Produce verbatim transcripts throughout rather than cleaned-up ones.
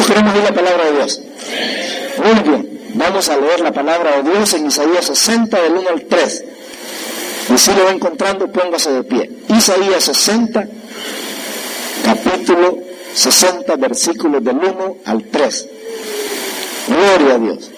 ¿Cuántos queremos oír la palabra de Dios? Muy bien, vamos a leer la palabra de Dios en Isaías sesenta, del uno al tres. Y si lo va encontrando, póngase de pie. Isaías sesenta, capítulo sesenta, versículos del uno al tres. Gloria a Dios.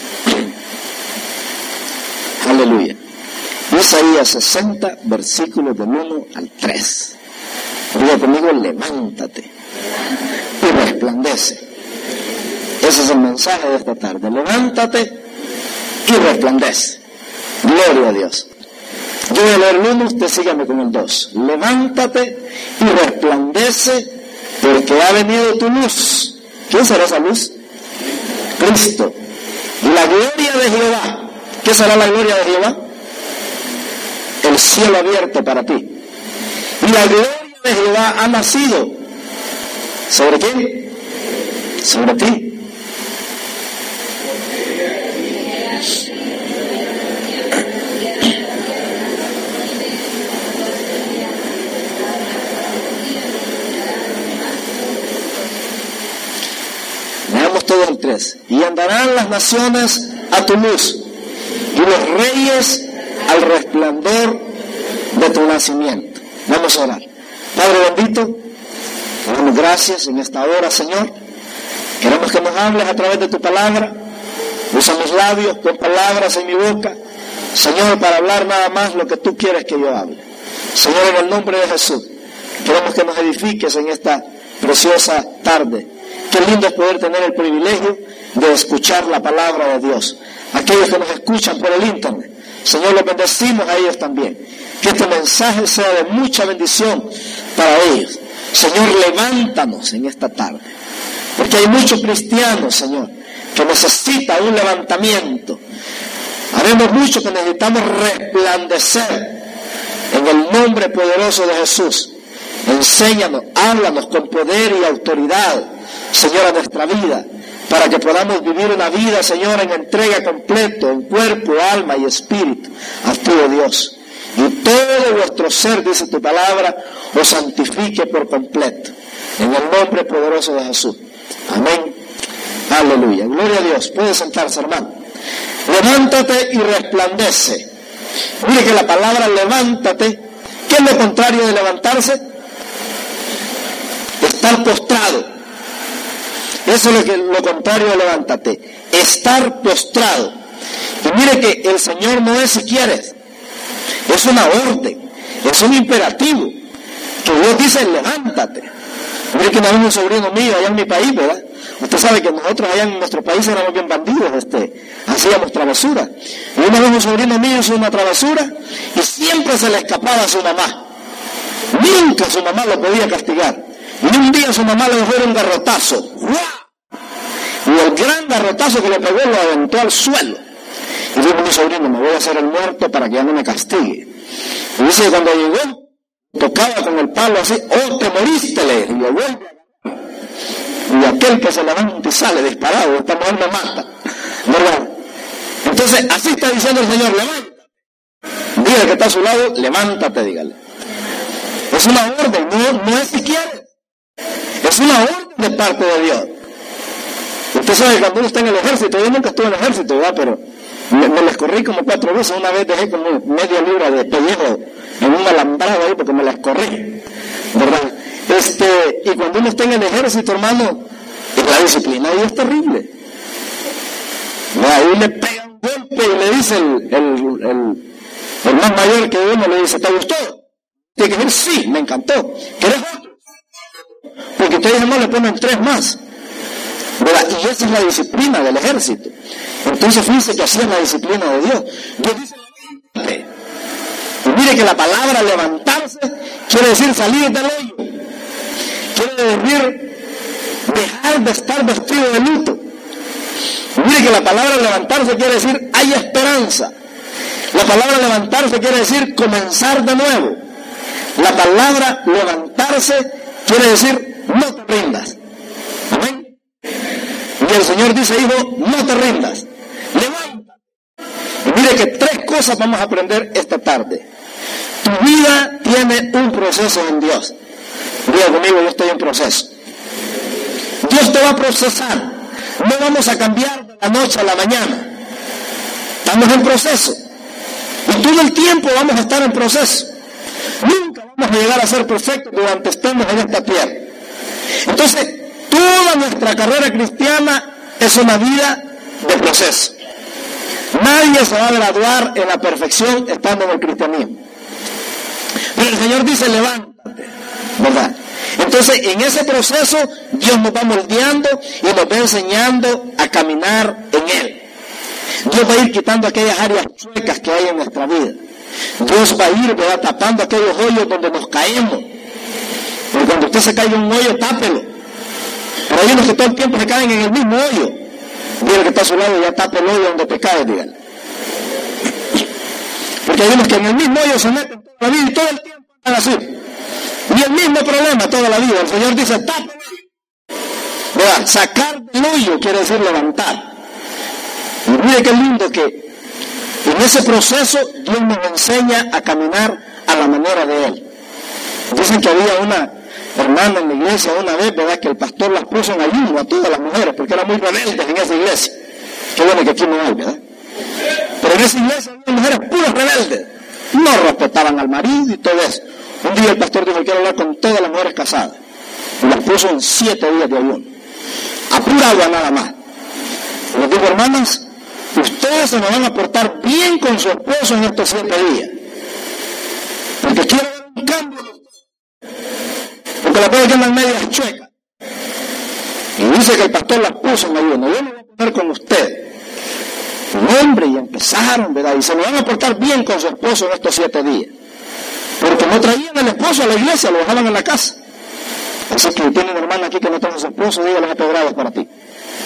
Aleluya. Isaías sesenta, versículos del uno al tres. Diga conmigo, levántate y resplandece. Ese es el mensaje de esta tarde. Levántate y resplandece. Gloria a Dios. Yo voy a leer el uno, usted sígame con el dos. Levántate y resplandece, porque ha venido tu luz. ¿Quién será esa luz? Cristo. Y la gloria de Jehová. ¿Qué será la gloria de Jehová? El cielo abierto para ti. Y la gloria de Jehová ha nacido. ¿Sobre quién? Sobre ti. Leamos todo el tres. Y andarán las naciones a tu luz, y los reyes al resplandor de tu nacimiento. Vamos a orar. Padre bendito, te damos gracias en esta hora, Señor. Queremos que nos hables a través de tu palabra. Usa mis labios, pon palabras en mi boca, Señor, para hablar nada más lo que tú quieres que yo hable. Señor, en el nombre de Jesús, queremos que nos edifiques en esta preciosa tarde. Qué lindo es poder tener el privilegio de escuchar la palabra de Dios. Aquellos que nos escuchan por el internet, Señor, los bendecimos a ellos también. Que este mensaje sea de mucha bendición para ellos. Señor, levántanos en esta tarde, porque hay muchos cristianos, Señor, que necesitan un levantamiento. Habemos muchos que necesitamos resplandecer en el nombre poderoso de Jesús. Enséñanos, háblanos con poder y autoridad, Señor, a nuestra vida, para que podamos vivir una vida, Señor, en entrega completo, en cuerpo, alma y espíritu, a ti, oh Dios. Y todo vuestro ser, dice tu palabra, os santifique por completo. En el nombre poderoso de Jesús. Amén. Aleluya. Gloria a Dios. Puede sentarse, hermano. Levántate y resplandece. Mire que la palabra levántate, ¿qué es lo contrario de levantarse? Estar postrado. Eso es lo, que, lo contrario de levántate. Estar postrado. Y mire que el Señor no es si quieres. Es una orden. Es un imperativo. Que Dios dice, levántate. Mire que una vez un sobrino mío allá en mi país, ¿verdad? Usted sabe que nosotros allá en nuestro país éramos bien bandidos, este, hacíamos travesuras. Y una vez un sobrino mío hizo una travesura y siempre se le escapaba a su mamá. Nunca su mamá lo podía castigar. Y un día su mamá le dejó un garrotazo. ¡Guau! Y el gran garrotazo que le pegó lo aventó al suelo. Y dijo mi sobrino, me voy a hacer el muerto para que ya no me castigue. Y dice que cuando llegó, tocaba con el palo así, oh, te moriste, le dije, y yo vuelvo. Y aquel que se levanta y sale disparado, esta mujer me mata, ¿verdad? Entonces, así está diciendo el Señor, levántate. Dígale que está a su lado, levántate, dígale. Es una orden, no, no es si quieres. Es una orden de parte de Dios. Usted sabe que cuando uno está en el ejército, yo nunca estuve en el ejército, ¿verdad? Pero me, me les corrí como cuatro veces. Una vez dejé como media libra de pellejo en un alambrado ahí porque me las corrí, ¿verdad? Este, y cuando uno está en el ejército, hermano, la disciplina ahí es terrible. Ahí le pega un golpe y le dice el, el, el, el más mayor que uno, le dice, ¿te gustó? Tiene que decir, sí, me encantó. ¿Quieres otro? Porque ustedes no le ponen tres más, ¿verdad? Y esa es la disciplina del ejército. Entonces fíjense que así es la disciplina de Dios. Dios dice, levántate. Y mire que la palabra levantarse quiere decir salir del hoyo. Quiere decir dejar de estar vestido de luto. Y mire que la palabra levantarse quiere decir hay esperanza. La palabra levantarse quiere decir comenzar de nuevo. La palabra levantarse quiere decir no te rindas. Amén. Y el Señor dice, hijo, no te rindas. Levántate. Y mire que tres cosas vamos a aprender esta tarde. Tu vida tiene un proceso en Dios. Diga conmigo, yo estoy en proceso. Dios te va a procesar. No vamos a cambiar de la noche a la mañana. Estamos en proceso. Y todo el tiempo vamos a estar en proceso. Nunca vamos a llegar a ser perfectos durante estemos en esta tierra. Entonces, toda nuestra carrera cristiana es una vida de proceso. Nadie se va a graduar en la perfección estando en el cristianismo. Pero el Señor dice, levántate, ¿verdad? Entonces, en ese proceso, Dios nos va moldeando y nos va enseñando a caminar en Él. Dios va a ir quitando aquellas áreas chuecas que hay en nuestra vida. Dios va a ir, ¿verdad?, tapando aquellos hoyos donde nos caemos. Porque cuando usted se caiga en un hoyo, tápelo. Pero hay unos que todo el tiempo se caen en el mismo hoyo. Dígale que está a su lado, ya tapa el hoyo donde te caes, dígale. Porque hay unos que en el mismo hoyo se meten toda la vida y todo el tiempo están así. Y el mismo problema toda la vida. El Señor dice, tapa el hoyo. ¿Verdad? Sacar del hoyo quiere decir levantar. Y mire qué lindo que en ese proceso Dios nos enseña a caminar a la manera de Él. Dicen que había una hermana en la iglesia una vez, ¿verdad?, que el pastor las puso en ayuno a todas las mujeres porque eran muy rebeldes en esa iglesia. Qué bueno que aquí no hay, ¿verdad? Pero en esa iglesia había mujeres puras rebeldes. No respetaban al marido y todo eso. Un día el pastor dijo, quiero hablar con todas las mujeres casadas. Y las puso en siete días de ayuno. A pura agua nada más. Y les digo, hermanas, ustedes se me van a portar bien con su esposo en estos siete días. Porque quiero ver un cambio en ustedes. Porque la puede quedar medias chuecas. Y dice que el pastor las puso en ayuno. Yo me voy a poner con ustedes. Un hombre, y empezaron, ¿verdad? Y se me van a portar bien con su esposo en estos siete días. Porque no traían al esposo a la iglesia, lo dejaban en la casa. Así que tiene una hermana aquí que no tiene su esposo, dígale a pedradas para ti.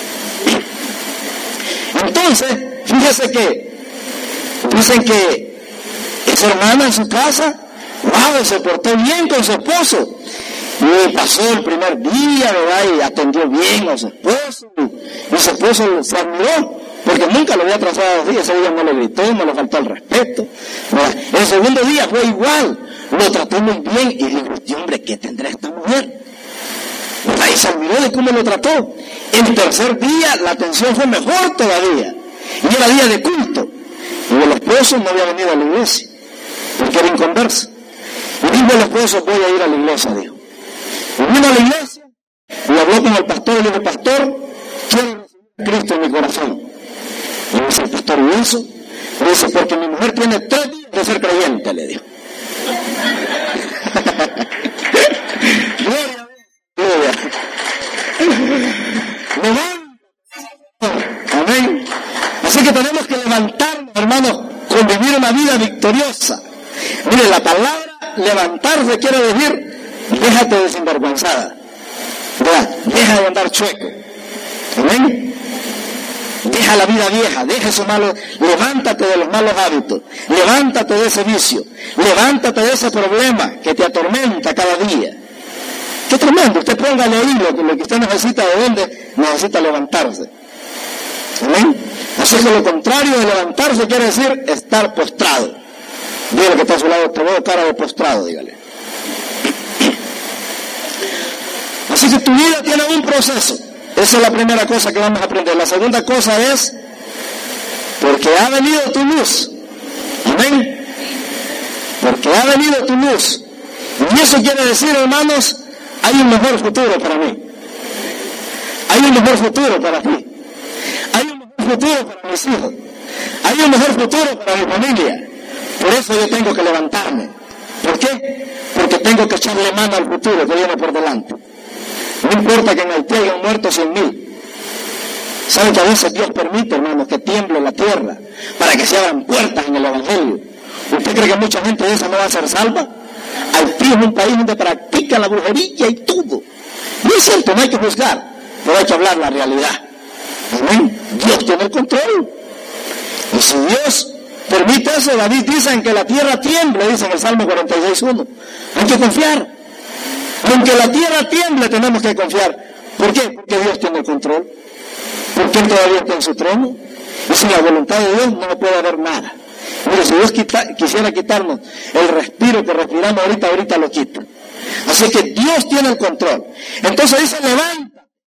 Entonces, fíjese que dicen que esa hermana en su casa, wow, se portó bien con su esposo. Y pasó el primer día, ¿verdad? Y atendió bien a su esposo. Y su esposo se admiró, porque nunca lo había trazado así. Ese día no le gritó, no le faltó el respeto, ¿verdad? El segundo día fue igual, lo trató muy bien. Y dijo, hombre, ¿qué tendrá esta mujer? ¿Verdad? Y se admiró de cómo lo trató. El tercer día la atención fue mejor todavía. Y era día de culto. Y el esposo no había venido a la iglesia, porque era inconverso. Y dijo el esposo, voy a ir a la iglesia, dijo. Y vino a la iglesia y habló con el pastor y le dijo, pastor, quiero recibir a Cristo en mi corazón. Y dice el pastor, ¿y eso? Le dice, porque mi mujer tiene tres días de ser creyente, le dijo. Gloria a Dios. Gloria. Amén. Así que tenemos que levantarnos, hermanos, con vivir una vida victoriosa. Mire, la palabra levantarse quiere decir, déjate de sinvergüenzada, ¿verdad? Deja de andar chueco. Amén. Deja la vida vieja, deja esos malos, levántate de los malos hábitos, levántate de ese vicio, levántate de ese problema que te atormenta cada día. Qué tremendo, usted póngale ahí lo, lo que usted necesita, de dónde necesita levantarse. Amén. Así que lo contrario de levantarse quiere decir estar postrado. Dígale que está a su lado, te veo cara de postrado, dígale. Así que tu vida tiene un proceso. Esa es la primera cosa que vamos a aprender. La segunda cosa es, porque ha venido tu luz. Amén. Porque ha venido tu luz. Y eso quiere decir, hermanos, hay un mejor futuro para mí. Hay un mejor futuro para ti. Hay un mejor futuro para mis hijos. Hay un mejor futuro para mi familia. Por eso yo tengo que levantarme. ¿Por qué? Porque tengo que echarle mano al futuro que viene por delante. No importa que en Haití hayan muerto cien mil. ¿Saben que a veces Dios permite, hermanos, que tiemble la tierra para que se abran puertas en el Evangelio? ¿Usted cree que mucha gente de esa no va a ser salva? Haití es un país donde practican la brujería y todo. No es cierto, no hay que juzgar, pero hay que hablar la realidad. Amén. Dios tiene el control. Y si Dios permite eso, David dice en que la tierra tiemble, dice en el Salmo cuarenta y seis uno. Hay que confiar. Aunque la tierra tiemble, tenemos que confiar. ¿Por qué? Porque Dios tiene el control. Porque Él todavía está en su trono. Y sin la voluntad de Dios no puede haber nada. Mire, si Dios quita, quisiera quitarnos el respiro que respiramos ahorita, ahorita lo quita. Así que Dios tiene el control. Entonces dice, levántate.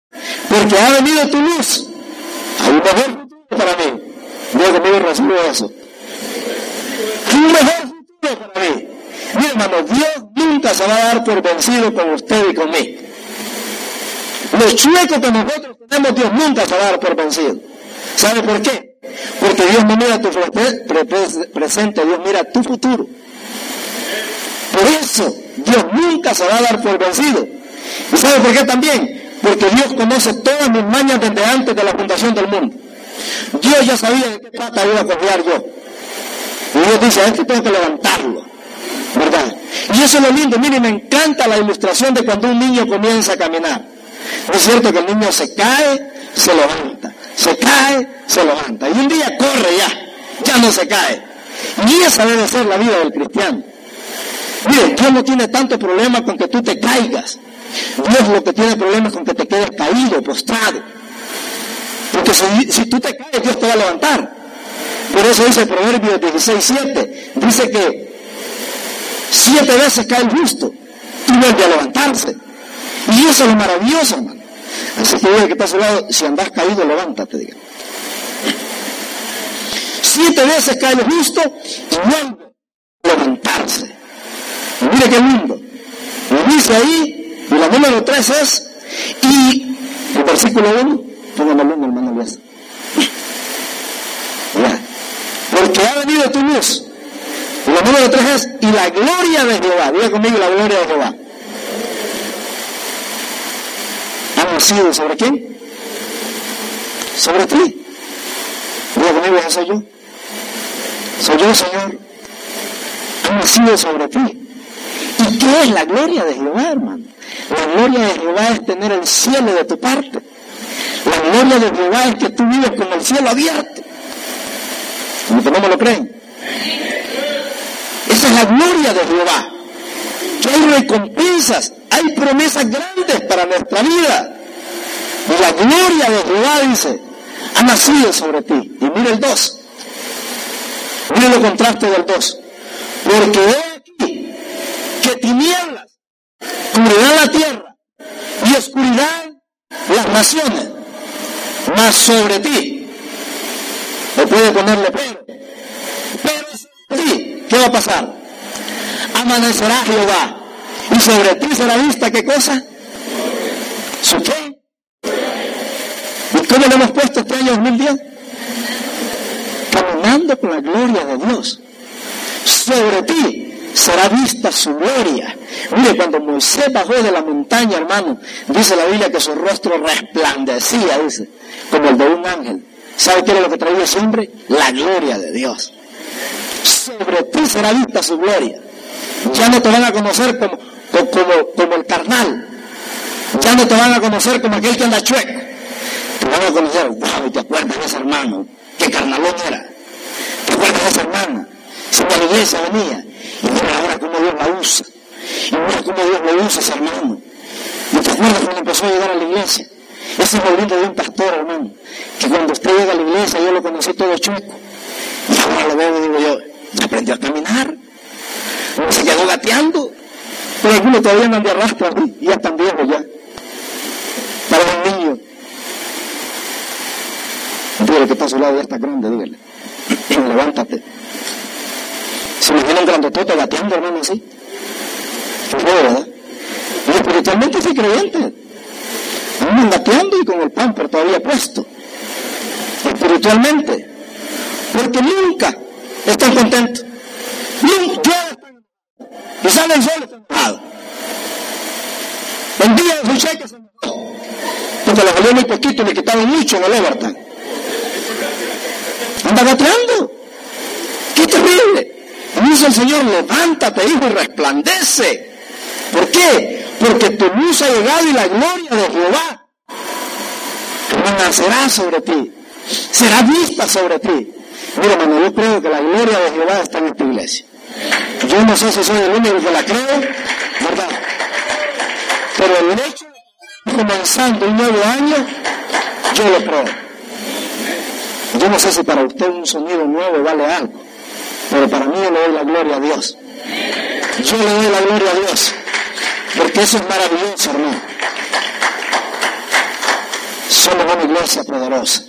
porque ha venido tu luz. Hay un mejor futuro para mí. Dios conmigo recibo eso. Hay un mejor futuro para mí. Mi hermano, Dios nunca se va a dar por vencido con usted y conmigo. Los chuecos que nosotros tenemos, Dios nunca se va a dar por vencido. ¿Sabe por qué? Porque Dios no mira tu presente, Dios mira tu futuro. Por eso, Dios nunca se va a dar por vencido. ¿Y sabe por qué también? Porque Dios conoce todas mis mañas desde antes de la fundación del mundo. Dios ya sabía de qué pata iba a confiar yo. Y Dios dice, a este tengo que levantarlo, ¿verdad? Y eso es lo lindo. Mire, me encanta la ilustración de cuando un niño comienza a caminar. ¿No es cierto que el niño se cae, se levanta? Se cae, se levanta. Y un día corre ya, ya no se cae. Y esa debe ser la vida del cristiano. Mire, Dios no tiene tanto problema con que tú te caigas. Dios lo que tiene problemas con que te quedes caído, postrado. Porque si, si tú te caes, Dios te va a levantar. Por eso dice Proverbios dieciséis siete, dice que siete veces cae el justo y vuelve a levantarse. Y eso es lo maravilloso, hermano. Así que diga que está a su lado, si andas caído, levántate, diga. Siete veces cae el justo y vuelve a levantarse. Y mire qué lindo. Y dice ahí, y la número tres es, y el versículo uno, póngame el uno, hermano Luis. Ya. Porque ha venido tu luz. Y la número tres es, y la gloria de Jehová. Diga conmigo, la gloria de Jehová. ¿Ha nacido sobre quién? Sobre ti. Diga conmigo, ese soy yo. Soy yo, Señor. Ha nacido sobre ti. ¿Y qué es la gloria de Jehová, hermano? La gloria de Jehová es tener el cielo de tu parte. La gloria de Jehová es que tú vives con el cielo abierto. Como que no me lo creen. Esa es la gloria de Jehová. Que hay recompensas, hay promesas grandes para nuestra vida. Y la gloria de Jehová, dice, ha nacido sobre ti. Y mire el dos. Mire lo contraste del dos. Porque he aquí que tinieblas cubrirán la tierra y oscuridad las naciones. Mas sobre ti, le puede ponerle pero, pero sobre ti, ¿qué va a pasar? Amanecerá Jehová, y sobre ti será vista, ¿qué cosa? ¿Su qué? ¿Y cómo le hemos puesto este año dos mil diez? Caminando con la gloria de Dios. Sobre ti será vista su gloria. Mire, cuando Moisés bajó de la montaña, hermano, dice la Biblia que su rostro resplandecía, dice, como el de un ángel. ¿Sabe qué era lo que traía ese hombre? La gloria de Dios. Sobre ti será vista su gloria. Ya no te van a conocer como, como, como, como el carnal. Ya no te van a conocer como aquel que anda chueco. Te van a conocer, wow, ¿te acuerdas de ese hermano? ¿Qué carnalón era? ¿Te acuerdas de esa hermana? Si a la iglesia venía. Y mira ahora cómo Dios la usa. Y mira cómo Dios lo usa ese hermano. ¿Y te acuerdas cuando empezó a llegar a la iglesia? Ese es lo lindo de un pastor, hermano. Que cuando usted llega a la iglesia, yo lo conocí todo chueco. Y ahora lo veo y digo yo, ya aprendió a caminar. No se quedó gateando. Pero algunos todavía andan de arrastre así. Y ya están viejos ya. Para un niño. Dígale que está a su lado, ya está grande, dígale. Levántate. Se me viene un grandotote gateando, hermano, así. Qué feo, ¿verdad? Y espiritualmente soy creyente. Andan gateando y con el pamper todavía puesto. Espiritualmente. Porque nunca están contentos. Nunca están. Y sale el sol, están enojados. El día de su cheque se enojó. Porque le salió muy poquito y le quitaron mucho en el Everton. Anda gateando. ¡Qué terrible! Y dice el Señor, levántate, hijo, y resplandece. ¿Por qué? Porque tu luz ha llegado y la gloria de Jehová nacerá sobre ti. Será vista sobre ti. Mira, hermano, yo creo que la gloria de Jehová está en esta iglesia. Yo no sé si soy el único que la creo, ¿verdad? Pero el hecho de comenzando un nuevo año, yo lo creo. Yo no sé si para usted un sonido nuevo vale algo, pero para mí yo le doy la gloria a Dios. Yo le doy la gloria a Dios, porque eso es maravilloso, hermano. somos una iglesia poderosa.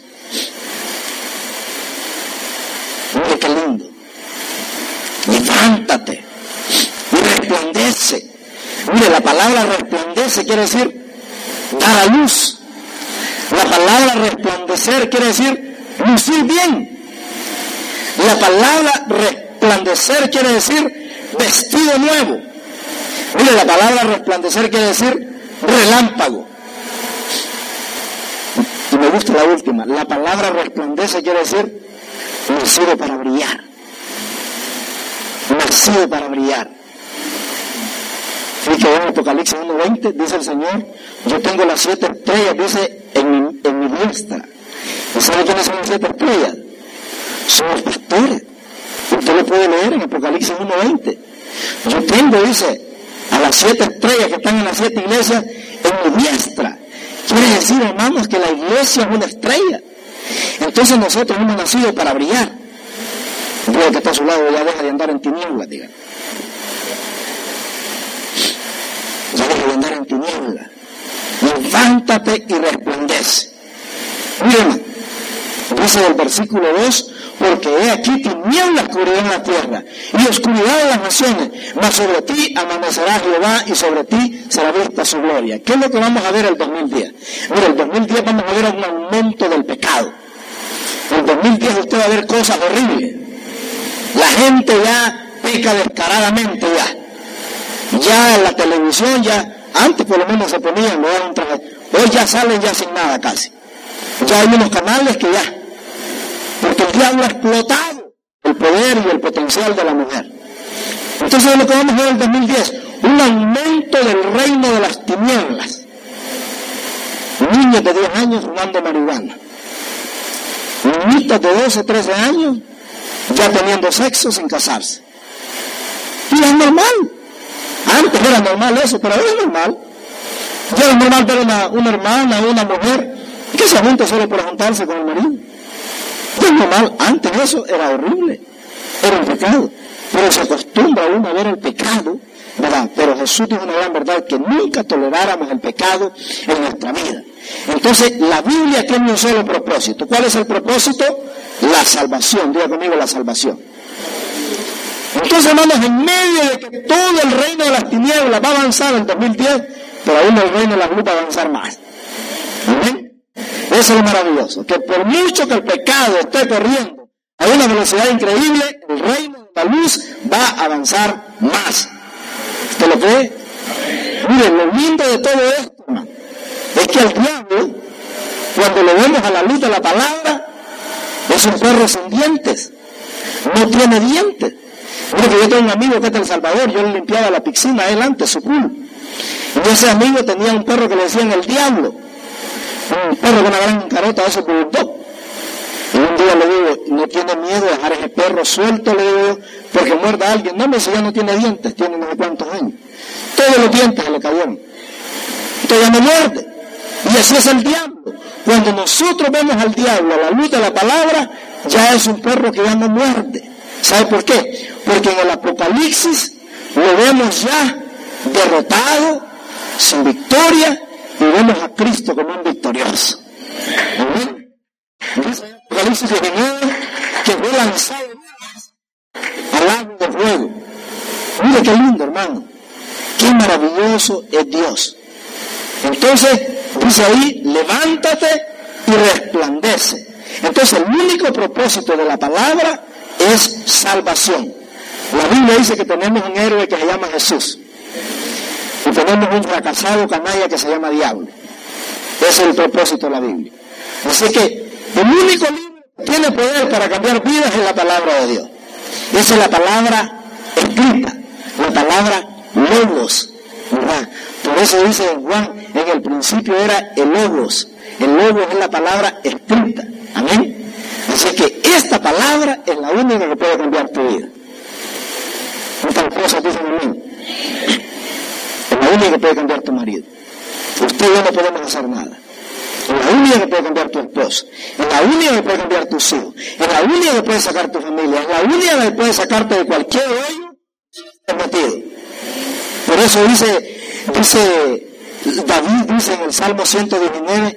Mire qué lindo. Levántate y resplandece. Mire, la palabra resplandece quiere decir dar a luz. La palabra resplandecer quiere decir lucir bien. La palabra resplandecer quiere decir vestido nuevo. Mire, la palabra resplandecer quiere decir relámpago. Y me gusta la última. La palabra resplandece quiere decir nacido para brillar. Nacido para brillar. Fíjate en Apocalipsis uno veinte dice el Señor, yo tengo las siete estrellas, dice, en mi, en mi diestra. ¿Y sabe quiénes son las siete estrellas? Son los pastores. Usted lo puede leer en Apocalipsis uno veinte. Yo tengo, dice, a las siete estrellas que están en las siete iglesias en mi diestra. Quiere decir, hermanos, que la iglesia es una estrella. Entonces nosotros hemos nacido para brillar. El que está a su lado ya deja de andar en tinieblas, diga. Ya deja de andar en tinieblas. Levántate y resplandece. Miren, dice el versículo dos, porque he aquí tinieblas cubrirán la tierra y oscuridad de las naciones, mas sobre ti amanecerá Jehová y sobre ti será vista su gloria. ¿Qué es lo que vamos a ver el dos mil diez? Mira, el dos mil diez vamos a ver un aumento del pecado. El dos mil diez usted va a ver cosas horribles. La gente ya peca descaradamente ya. Ya en la televisión ya, antes por lo menos se ponían, no un traje. Hoy ya salen ya sin nada casi. Ya hay unos canales que ya, porque el diablo ha explotado el poder y el potencial de la mujer. Entonces es lo que vamos a ver en el dos mil diez, un aumento del reino de las tinieblas. Niños de diez años fumando marihuana. Niñitas de doce, trece años ya teniendo sexo sin casarse. Y es normal. Antes era normal eso, pero ahora es normal. Ya es normal ver una, una hermana, una mujer que se junta solo por juntarse con el marido. Es normal. Antes eso era horrible. Era un pecado. Pero se acostumbra uno a ver el pecado, ¿verdad? Pero Jesús dijo una gran verdad, que nunca toleráramos el pecado en nuestra vida. Entonces, la Biblia tiene un solo propósito. ¿Cuál es el propósito? La salvación. Diga conmigo, la salvación. Entonces, hermanos, en medio de que todo el reino de las tinieblas va a avanzar en dos mil diez, pero aún el reino de la luz va a avanzar más. ¿Amén? Eso es lo maravilloso. Que por mucho que el pecado esté corriendo a una velocidad increíble, el reino de la luz va a avanzar más. ¿Usted lo cree? Miren, lo lindo de todo esto, hermano, es que el diablo, cuando lo vemos a la luz de la palabra, es un perro sin dientes. No tiene dientes. Mire que yo tengo un amigo que es de El Salvador, yo le limpiaba la piscina a él antes, su culo. Y ese amigo tenía un perro que le decían el diablo. Un perro con una gran carota de esos bulldog. Y un día le digo, no tiene miedo de dejar ese perro suelto, le digo, porque muerda a alguien. No, me dice, ya no tiene dientes, tiene no sé cuántos años. Todos los dientes se le cayeron. Entonces ya no muerde. Y así es el diablo. Cuando nosotros vemos al diablo a la luz de la palabra, ya es un perro que ya no muerde. ¿Sabe por qué? Porque en el Apocalipsis lo vemos ya derrotado, sin victoria, y vemos a Cristo como un victorioso. ¿Amén? Dice Apocalipsis diecinueve que fue lanzado al lago de fuego. Mire qué lindo, hermano. Qué maravilloso es Dios. Entonces, dice ahí, levántate y resplandece. Entonces, el único propósito de la palabra es salvación. La Biblia dice que tenemos un héroe que se llama Jesús. Y tenemos un fracasado canalla que se llama diablo. Ese es el propósito de la Biblia. Así que, el único libro que tiene poder para cambiar vidas es la palabra de Dios. Esa es la palabra escrita, la palabra logos, ¿verdad? Por eso dice Juan, en el principio era el logos. El logos es la palabra escrita. Amén. Así que esta palabra es la única que puede cambiar tu vida. Muchas cosas dicen amén. Es la única que puede cambiar tu marido. Usted y yo no podemos hacer nada. Es la única que puede cambiar tu esposo. Es la única que puede cambiar tus hijos. Es la única que puede sacar tu familia. Es la única que puede sacarte de cualquier hoyo que estés metido. Por eso dice, dice David, dice en el Salmo ciento diecinueve,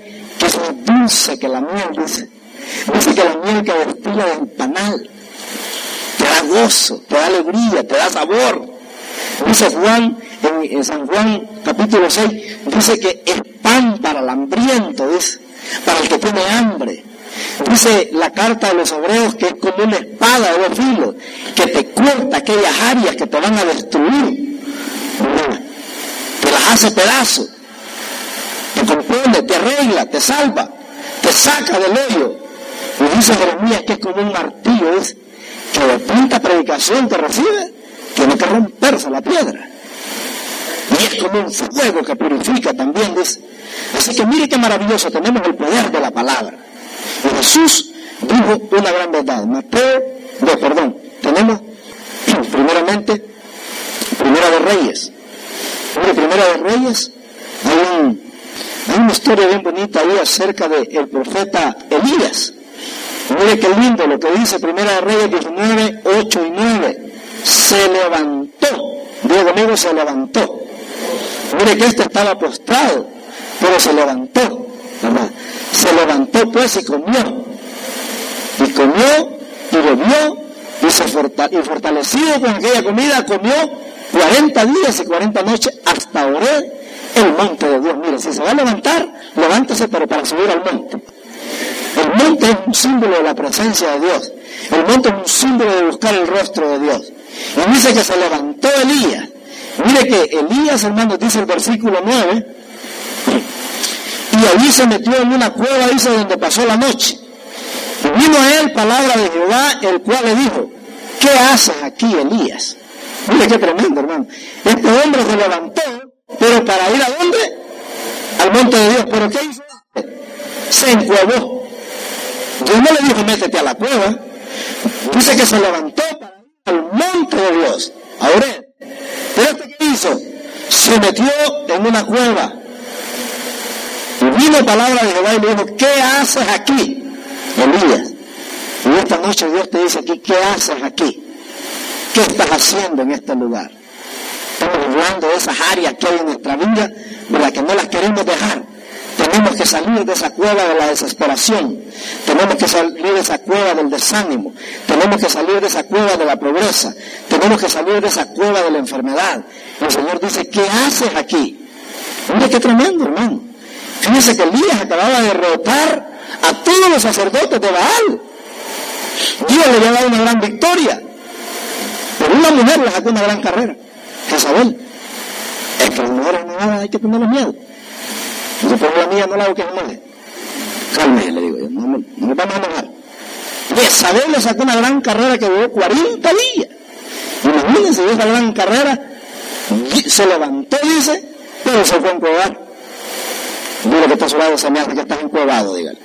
que es más dulce que la miel, dice. Dice que la miel que destila del panal te da gozo, te da alegría, te da sabor. Dice Juan, en, en San Juan capítulo seis, dice que es pan para el hambriento, dice, para el que tiene hambre. Dice la carta de los hebreos que es como una espada de dos filos, que te corta aquellas áreas que te van a destruir, te las hace pedazos, te compone, te arregla, te salva, te saca del hoyo. Y dice Jeremías que es como un martillo, dice, que de tanta predicación que recibe, tiene que romperse la piedra. Y es como un fuego que purifica también, dice. Así que mire qué maravilloso, tenemos el poder de la palabra. Y Jesús dijo una gran verdad. Mateo, no, perdón, tenemos primeramente Primera de Reyes. Mire, Primera de Reyes, hay, un, hay una historia bien bonita ahí acerca del profeta Elías. Mire qué lindo lo que dice Primera de Reyes diecinueve, ocho y nueve. Se levantó, digo conmigo, se levantó. Mire que este estaba postrado, pero se levantó, ¿verdad? Se levantó pues y comió, y comió y bebió, y, se forta- y fortalecido con aquella comida, comió cuarenta días y cuarenta noches hasta Horeb, el monte de Dios. Mire, si se va a levantar, levántese, pero para subir al monte. El monte es un símbolo de la presencia de Dios. El monte es un símbolo de buscar el rostro de Dios. Y dice que se levantó Elías. Mire que Elías, hermanos, dice el versículo nueve, y allí se metió en una cueva, dice, donde pasó la noche. Y vino a él palabra de Jehová, el cual le dijo, ¿qué haces aquí, Elías? Mire qué tremendo, hermano. Este hombre se levantó, pero para ir a dónde? Al monte de Dios. ¿Pero qué hizo? Se encuevó. Dios no le dijo, métete a la cueva. Dice que se levantó para ir al monte de Dios. Ahora, ¿pero este qué hizo? Se metió en una cueva. Y vino palabra de Jehová y le dijo, ¿qué haces aquí, Elías? Y esta noche Dios te dice aquí, ¿qué haces aquí? ¿Qué estás haciendo en este lugar? Estamos hablando de esas áreas que hay en nuestra vida, de las que no las queremos dejar. Tenemos que salir de esa cueva de la desesperación. Tenemos que salir de esa cueva del desánimo. Tenemos que salir de esa cueva de la pobreza. Tenemos que salir de esa cueva de la enfermedad. El Señor dice, ¿qué haces aquí? Mire qué tremendo, hermano. Fíjense que Elías acababa de derrotar a todos los sacerdotes de Baal. Dios le había dado una gran victoria. Pero una mujer le sacó una gran carrera. Jezabel. Es que las mujeres no hay que tenerles miedo. Yo por la mía no la hago que se enoje. Cálmese, le digo yo, no me, no me vamos a enojar. Jezabel le sacó una gran carrera que duró cuarenta días. Imagínense, esa gran carrera se levantó, dice, pero se fue a encuevar. Dile que está a su lado, se me hace que estás encuevado, dígale.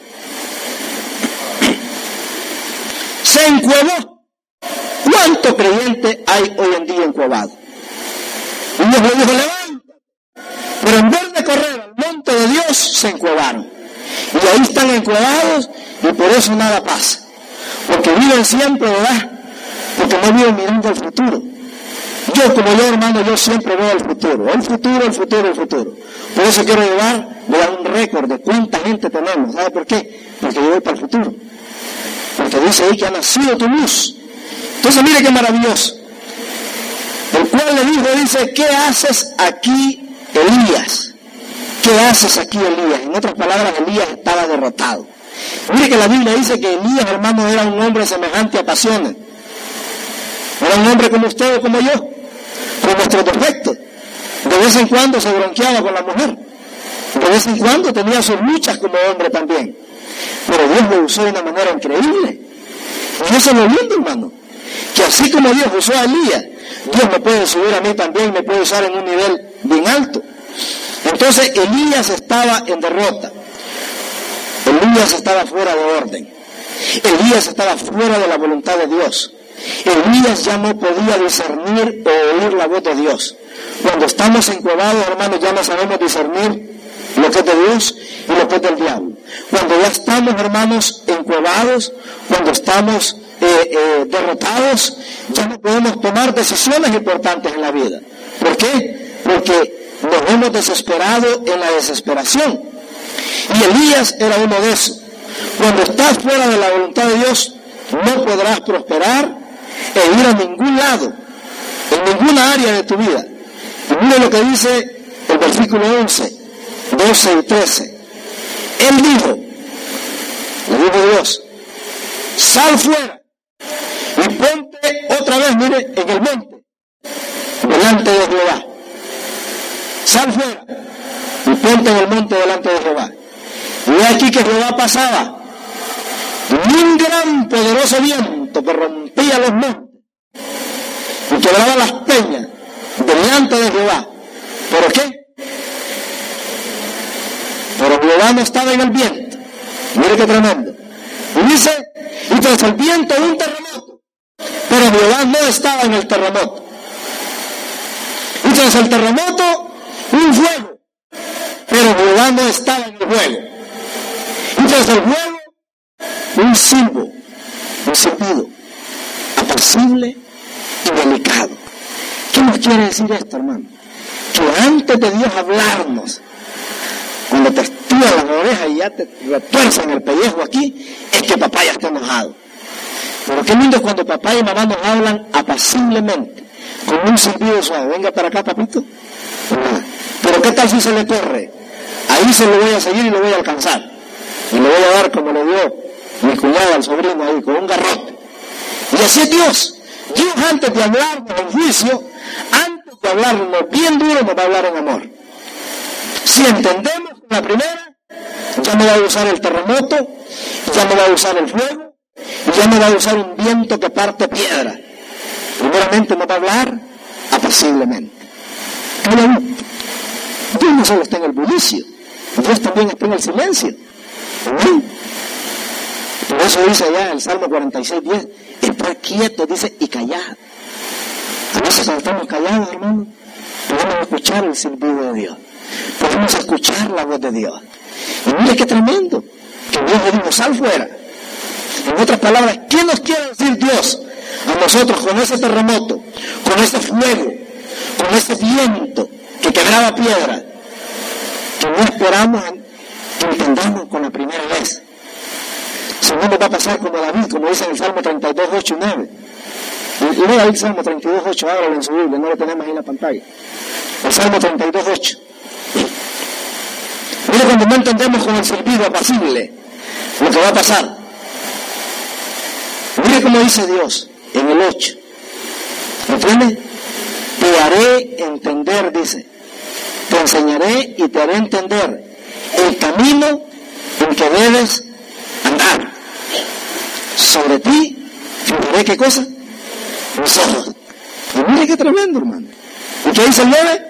Se encuevó. ¿Cuántos creyentes hay hoy en día encuevados? Y Dios le dijo, levanta. Pero en vez de correr al monte de Dios, se encuevaron. Y ahí están encuevados y por eso nada pasa. Porque viven siempre, ¿verdad? Porque no viven mirando el futuro. Yo, como yo, hermano, yo siempre veo el futuro. El futuro, el futuro, el futuro. Por eso quiero llevar, voy a dar un récord de cuánta gente tenemos. ¿Sabe por qué? Porque yo voy para el futuro. Porque dice ahí que ha nacido tu luz. Entonces mire qué maravilloso. El cual le dijo, dice, ¿qué haces aquí, Elías? ¿Qué haces aquí, Elías? En otras palabras, Elías estaba derrotado. Mire que la Biblia dice que Elías, hermano, era un hombre semejante a pasiones. Era un hombre como usted o como yo, con nuestros defectos. De vez en cuando se bronqueaba con la mujer. De vez en cuando tenía sus luchas como hombre también. Pero Dios lo usó de una manera increíble. Y eso es lo lindo, hermano. Que así como Dios usó a Elías, Dios me puede subir a mí también y me puede usar en un nivel bien alto. Entonces Elías estaba en derrota. Elías estaba fuera de orden. Elías estaba fuera de la voluntad de Dios. Elías ya no podía discernir o oír la voz de Dios. Cuando estamos encuevados, hermanos, ya no sabemos discernir lo que es de Dios y lo que es del diablo. Cuando ya estamos, hermanos, encuevados, cuando estamos eh, eh, derrotados, ya no podemos tomar decisiones importantes en la vida. ¿Por qué? Porque nos hemos desesperado en la desesperación. Y Elías era uno de esos. Cuando estás fuera de la voluntad de Dios, no podrás prosperar e ir a ningún lado, en ninguna área de tu vida. Y mira lo que dice el versículo once, doce y trece. Él dijo, le dijo Dios, sal fuera y ponte otra vez, mire, en el monte, delante de Jehová. Sal fuera y ponte en el monte delante de Jehová. Y aquí que Jehová pasaba, y un gran poderoso viento que rompía los montes y quebraba las peñas delante de Jehová. ¿Pero qué? Pero Jehová no estaba en el viento. Mire qué tremendo. Y dice, y tras el viento un terremoto, pero Jehová no estaba en el terremoto. Y tras el terremoto un fuego, pero Jehová no estaba en el fuego. Y tras el fuego un silbo, un silbido apacible y delicado. ¿Qué nos quiere decir esto, hermano? Que antes de Dios hablarnos, cuando te estira las orejas y ya te retuercen el pellejo aquí, es que papá ya está enojado. Pero qué lindo es cuando papá y mamá nos hablan apaciblemente, con un silbido suave. Venga para acá, papito. Pero qué tal si se le corre. Ahí se lo voy a seguir y lo voy a alcanzar. Y le voy a dar como le dio mi cuñada al sobrino ahí, con un garrote. Y así es Dios. Dios antes de hablarnos en juicio, antes de hablarnos bien duro, nos va a hablar en amor. Si entendemos la primera, ya no va a usar el terremoto, ya no va a usar el fuego, ya no va a usar un viento que parte piedra. Primeramente nos va a hablar apaciblemente. Pero Dios no solo está en el bullicio, Dios también está en el silencio. ¿Sí? Por eso dice allá el Salmo cuarenta y seis, diez, estar quieto, dice, y callad. A veces cuando estamos callados, hermano, podemos escuchar el silbido de Dios. Podemos escuchar la voz de Dios. Y mire qué tremendo, que Dios le dijo, sal fuera. En otras palabras, ¿qué nos quiere decir Dios a nosotros con ese terremoto, con ese fuego, con ese viento que quebraba piedra, que no esperamos que entendamos con la primera vez? Si no nos va a pasar como David, como dice en el Salmo treinta y dos, ocho y nueve. Y lea el Salmo treinta y dos, ocho, ábralo en su Biblia, no lo tenemos ahí en la pantalla. El Salmo treinta y dos, ocho. Mire cuando no entendemos con el silbido apacible lo que va a pasar. Mire cómo dice Dios en el ocho. ¿Entiende? Te haré entender, dice. Te enseñaré y te haré entender el camino en que debes andar. Sobre ti fijaré qué cosa, mis ojos. Y mire qué tremendo, hermano. ¿Y qué dice el nueve?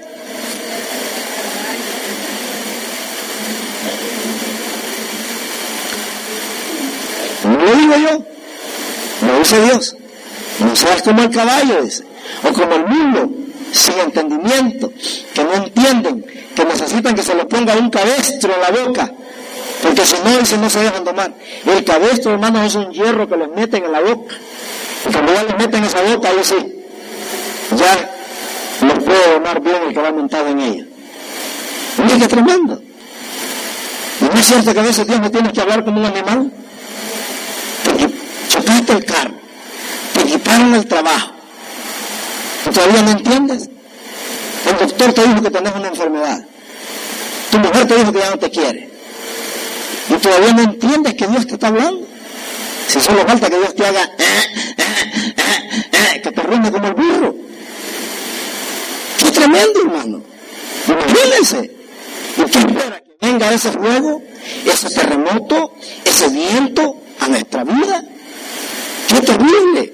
No lo digo yo, lo dice Dios. No seas como el caballo, dice, o como el mundo, sin entendimiento, que no entienden, que necesitan que se les ponga un cabestro en la boca, porque si no, dice, no se dejan domar. El cabestro, hermanos, es un hierro que les meten en la boca, y cuando ya les meten esa boca, ahí sí, ya los puede domar bien el que va montado en ella. Mira qué tremendo. ¿Y no es cierto que a veces Dios no tiene que hablar como un animal? Te chocaste el carro, te quitaron el trabajo, ¿y todavía no entiendes? El doctor te dijo que tenés una enfermedad, tu mujer te dijo que ya no te quiere, y todavía no entiendes que Dios te está hablando. Si solo falta que Dios te haga eh, eh, eh, eh, que te rinda como el burro. ¡Qué tremendo, hermano! Imagínense. ¿Y qué espera? Que venga ese fuego, ese terremoto, ese viento a nuestra vida. ¡Qué terrible!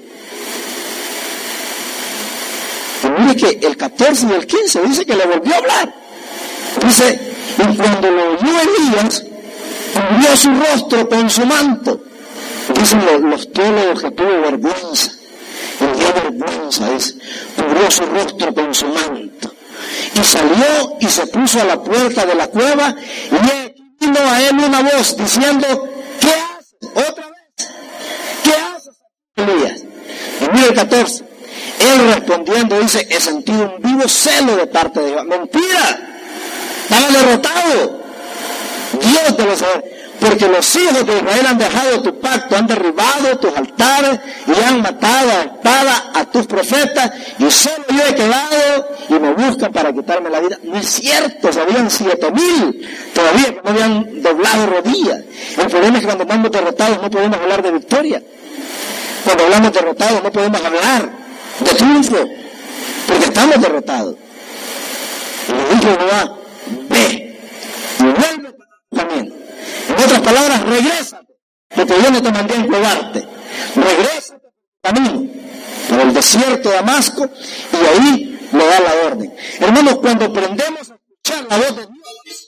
Y mire que el catorce y el quince dice que le volvió a hablar. Dice, y cuando lo oyó Elías, cubrió su rostro con su manto. Dicen los, los teólogos que tuvo vergüenza. El dio vergüenza, dice. Cubrió su rostro con su manto. Y salió y se puso a la puerta de la cueva, y vino a él una voz diciendo, ¿qué haces? Otra vez. ¿Qué haces, Elías? Y mira el catorce. Él respondiendo dice, he sentido un vivo celo de parte de Dios. Mentira. Estaba derrotado. Dios debe saber. Porque los hijos de Israel han dejado tu pacto, han derribado tus altares y han matado a espada a tus profetas, y solo yo he quedado y me buscan para quitarme la vida. No es cierto, se habían siete mil todavía que no habían doblado rodillas. El problema es que cuando estamos derrotados no podemos hablar de victoria. Cuando hablamos derrotados no podemos hablar de triunfo, porque estamos derrotados. Y le dijo Jehová, ve y vuelve para el camino. En otras palabras, regresa, porque yo no te mandé a encuevarte. Regresa al camino, por el desierto de Damasco, y ahí le da la orden. Hermanos, cuando aprendemos a escuchar la voz de Dios,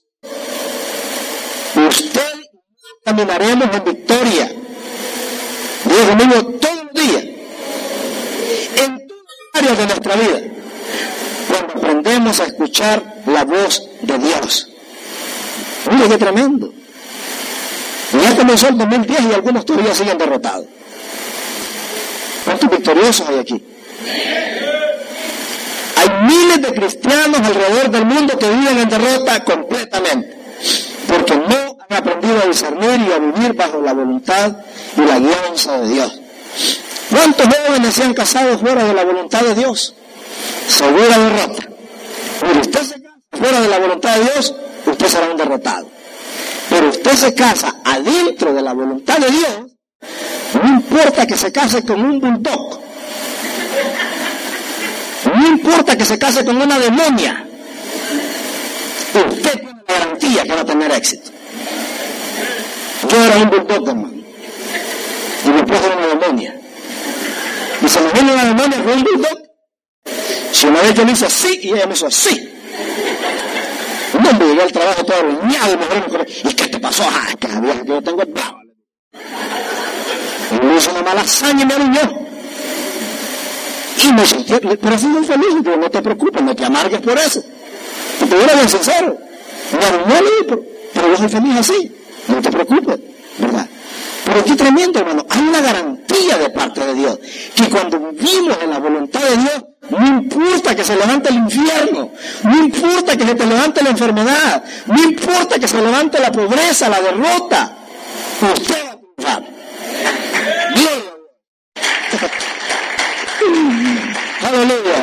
usted y yo caminaremos en victoria. Dios conmigo todos los días, en todas las áreas de nuestra vida, cuando aprendemos a escuchar la voz de Dios. Mire qué tremendo. Ya comenzó el dos mil diez y algunos todavía siguen derrotados. ¿Cuántos victoriosos hay aquí? Hay miles de cristianos alrededor del mundo que viven en derrota completamente, porque no han aprendido a discernir y a vivir bajo la voluntad y la guianza de Dios. ¿Cuántos jóvenes se han casado fuera de la voluntad de Dios? Segura derrota. Pero usted se casa fuera de la voluntad de Dios, usted será un derrotado. Pero usted se casa adentro de la voluntad de Dios, no importa que se case con un bulldog, no importa que se case con una demonia, usted tiene la garantía que va a tener éxito. Yo era un bulldog, hermano, y después era una demonia. Y se me viene una demonia con un bulldog. Si una vez yo me hice así y ella me hizo así, no me llegué al trabajo todo arruinado y mejor me corrí. ¿Y qué te pasó? Ah, que la vieja que yo tengo es brava. Y me hizo una mala hazaña y me arruinó. Y me sentí, pero así muy feliz, y digo, no te preocupes, no te amargues por eso. Porque yo era bien sincero. Me arruinó, pero, pero yo soy feliz así. No te preocupes, ¿verdad? Pero qué tremendo, hermano. Hay una garantía de parte de Dios, que cuando vivimos en la voluntad de Dios, no importa que se levante el infierno, no importa que se te levante la enfermedad, no importa que se levante la pobreza, la derrota, usted va a triunfar. Aleluya.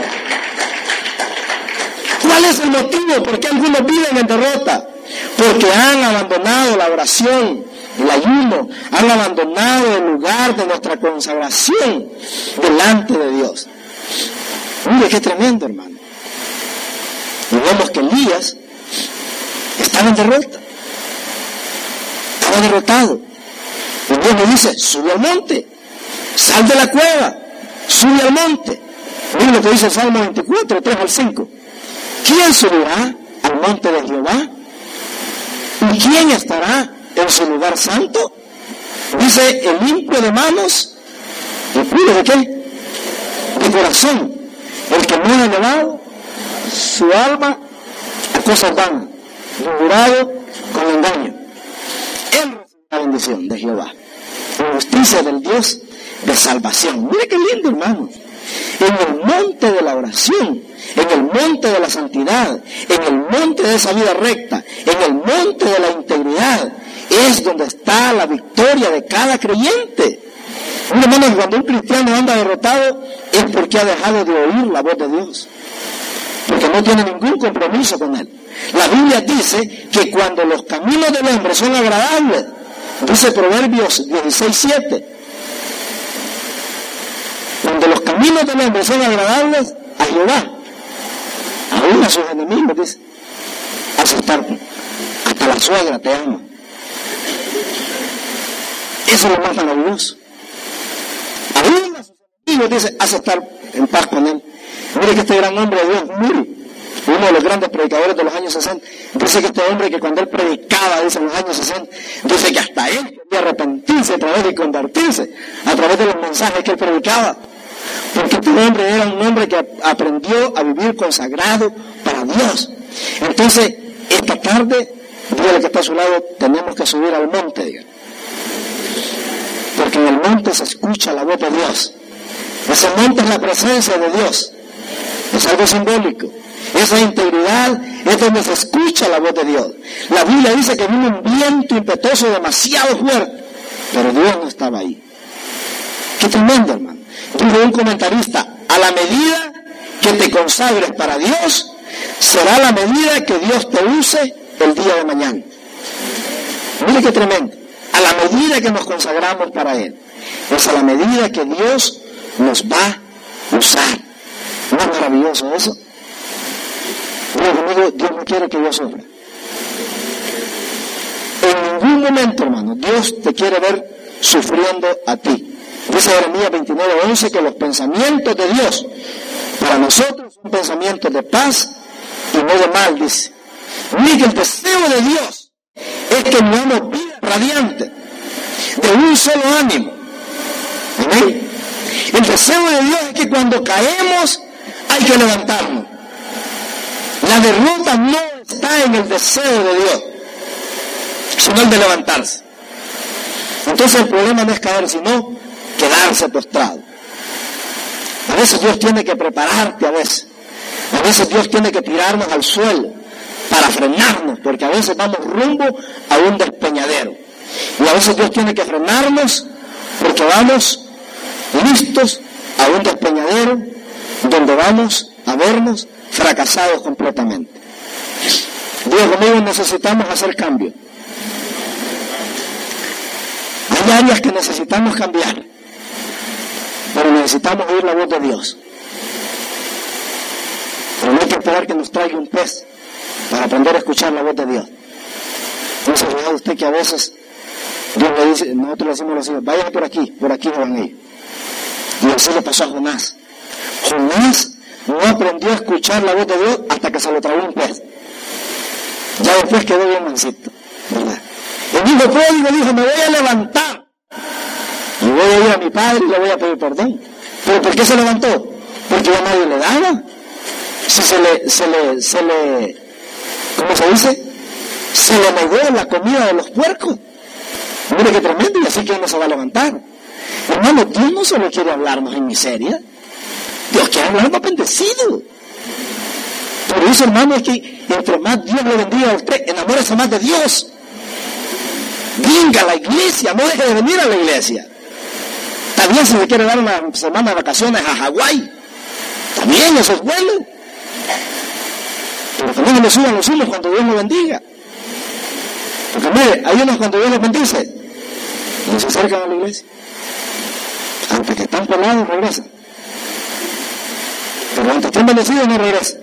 ¿Cuál es el motivo por qué algunos viven en derrota? Porque han abandonado la oración, el ayuno, han abandonado el lugar de nuestra consagración delante de Dios. Mire qué tremendo, hermano. Y vemos que Elías estaba en derrota, estaba derrotado. Y Dios le dice, sube al monte, sal de la cueva, sube al monte. Mire lo que dice el Salmo veinticuatro, tres al cinco. ¿Quién subirá al monte de Jehová? ¿Y quién estará en su lugar santo? Dice, el limpio de manos, ¿el puro de qué? De corazón, el que no ha elevado su alma a cosas vanas, murmurado con engaño. Él recibe la bendición de Jehová, la justicia del Dios de salvación. Mire qué lindo, hermano. En el monte de la oración, en el monte de la santidad, en el monte de esa vida recta, en el monte de la integridad, es donde está la victoria de cada creyente. Hermanos, cuando un cristiano anda derrotado es porque ha dejado de oír la voz de Dios, porque no tiene ningún compromiso con Él. La Biblia dice que cuando los caminos del hombre son agradables, dice Proverbios dieciséis siete, cuando los caminos del hombre son agradables a Jehová, aún a sus enemigos, dice, hace estar, hasta la suegra te ama. Eso es lo más maravilloso. Aún a sus enemigos, dice, hace estar en paz con él. Mire que este gran hombre de Dios, Muri, uno de los grandes predicadores de los años sesenta, dice que este hombre que cuando él predicaba, dice en los años sesenta, dice que hasta él quería arrepentirse a través de convertirse, a través de los mensajes que él predicaba. Porque este hombre era un hombre que aprendió a vivir consagrado para Dios. Entonces, esta tarde, dígale que está a su lado, tenemos que subir al monte, dígale. Porque en el monte se escucha la voz de Dios. Ese monte es la presencia de Dios. Es algo simbólico. Esa integridad es donde se escucha la voz de Dios. La Biblia dice que vino un viento impetuoso demasiado fuerte, pero Dios no estaba ahí. Qué tremendo, hermano. Dijo un comentarista, a la medida que te consagres para Dios, será la medida que Dios te use el día de mañana. Mire qué tremendo. A la medida que nos consagramos para Él, es a la medida que Dios nos va a usar. ¿No es maravilloso eso? Dios conmigo, Dios no quiere que yo sufra. En ningún momento, hermano, Dios te quiere ver sufriendo a ti. Dice Jeremías veintinueve once que los pensamientos de Dios para nosotros son pensamientos de paz y no de mal, dice. Mire que el deseo de Dios es que vivamos vida radiante, de un solo ánimo. Amén. El deseo de Dios es que cuando caemos hay que levantarnos. La derrota no está en el deseo de Dios, sino el de levantarse. Entonces el problema no es caer, sino quedarse postrado. A veces Dios tiene que prepararte, a veces. A veces Dios tiene que tirarnos al suelo para frenarnos, porque a veces vamos rumbo a un despeñadero. Y a veces Dios tiene que frenarnos porque vamos listos a un despeñadero donde vamos a vernos fracasados completamente. Dios conmigo, necesitamos hacer cambio. Hay áreas que necesitamos cambiar, pero necesitamos oír la voz de Dios. Pero no hay que esperar que nos traiga un pez para aprender a escuchar la voz de Dios. ¿No se ha fijado usted que a veces Dios le dice, nosotros le decimos a los hijos, vayan por aquí, por aquí van ellos? Y así le pasó a Jonás. Jonás no aprendió a escuchar la voz de Dios hasta que se lo tragó un pez. Ya después quedó bien mansito, ¿verdad? El hijo pródigo dijo, me voy a levantar y voy a ir a mi padre y le voy a pedir perdón. ¿Pero por qué se levantó? Porque ya nadie le daba. Si se le, se le, se le, ¿cómo se dice? Se le negó la comida de los puercos. Mire qué tremendo, y así que no se va a levantar. Hermano, Dios no solo quiere hablarnos en miseria, Dios quiere hablarnos bendecido. Por eso, hermano, es que entre más Dios le bendiga a usted, enamórese más de Dios. Venga a la iglesia, no deje de venir a la iglesia. También si se quiere dar una semana de vacaciones a Hawái, también eso es bueno. Pero también le suban los humos cuando Dios lo bendiga. Porque mire, hay unos cuando Dios los bendice, no se acercan a la iglesia. Antes que están pelados, regresan. Pero antes están bendecidos, no regresan.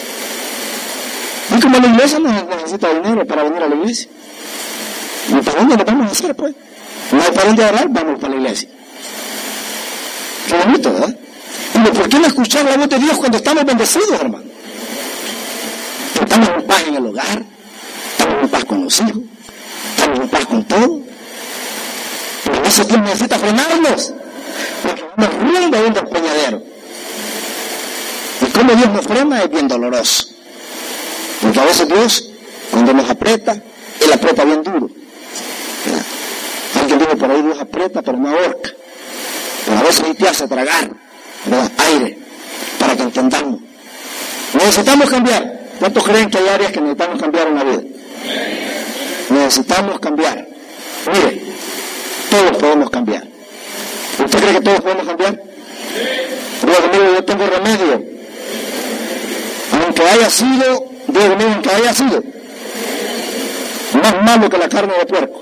Y como la iglesia no necesita dinero para venir a la iglesia. ¿Y para dónde lo vamos a hacer, pues? No hay para dónde orar, vamos para la iglesia. Qué bonito, ¿verdad? Y ¿por qué no escuchar la voz de Dios cuando estamos bendecidos, hermano? Estamos en paz en el hogar, estamos en paz con los hijos, estamos en paz con todo. Pero en ese tiempo necesita frenarnos, porque vamos rumbo a un despeñadero. Y como Dios nos frena es bien doloroso. Porque a veces Dios, cuando nos aprieta, Él aprieta bien duro. ¿Verdad? Alguien dijo por ahí, Dios aprieta pero no ahorca. Pero a veces Él te hace tragar, ¿verdad?, aire, para que entendamos. Necesitamos cambiar. ¿Cuántos creen que hay áreas que necesitamos cambiar en la vida? Necesitamos cambiar. Mire, todos podemos cambiar. ¿Usted cree que todos podemos cambiar? Dios conmigo, yo tengo remedio. Aunque haya sido, Dios conmigo, aunque haya sido más malo que la carne de puerco,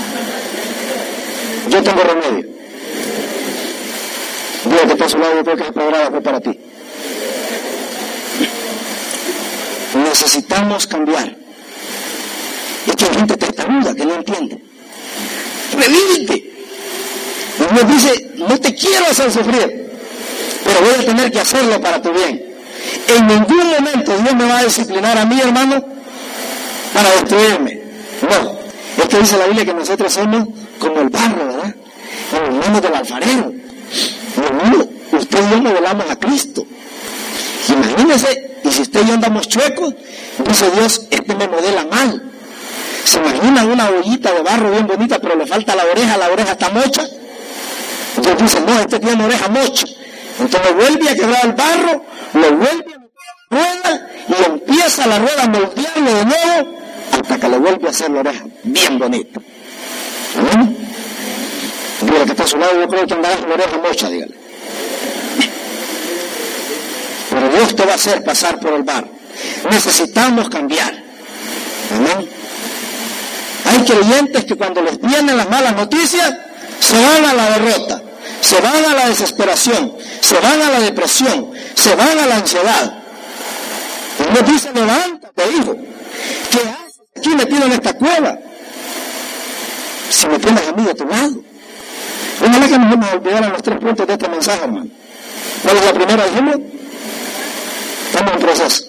yo tengo remedio. Dios que está a su lado, yo creo que es programa fue para ti. Necesitamos cambiar. Es que hay gente testaruda que no entiende. Revívete. Y Dios dice, no te quiero hacer sufrir, pero voy a tener que hacerlo para tu bien. En ningún momento Dios me va a disciplinar a mí, hermano, para destruirme. No. Es que dice la Biblia que nosotros somos como el barro, ¿verdad? En las manos del alfarero. Hermano, usted y yo modelamos a Cristo. Imagínese, y si usted y yo andamos chuecos, dice Dios, este me modela mal. ¿Se imagina una ollita de barro bien bonita, pero le falta la oreja, la oreja está mocha? Dios dice, no, este tiene oreja mocha. Entonces vuelve a quebrar el barro, lo vuelve a meter en la rueda y empieza regresa a la rueda a moldearlo de nuevo hasta que le vuelve a hacer la oreja bien bonita. ¿Amén? Dígale que está a su lado, yo creo que andarás con la oreja mocha, dígale. Pero Dios te va a hacer pasar por el barro. Necesitamos cambiar. Amén. Hay creyentes que cuando les vienen las malas noticias, se van a la derrota, se van a la desesperación, se van a la depresión, se van a la ansiedad. Y nos dice, levántate, hijo. ¿Qué haces aquí metido en esta cueva? Si me tienes a mí de tu lado. Ojalá que nos vamos a olvidar los tres puntos de este mensaje, hermano. ¿Cuál es la primera? Dijimos, estamos en proceso.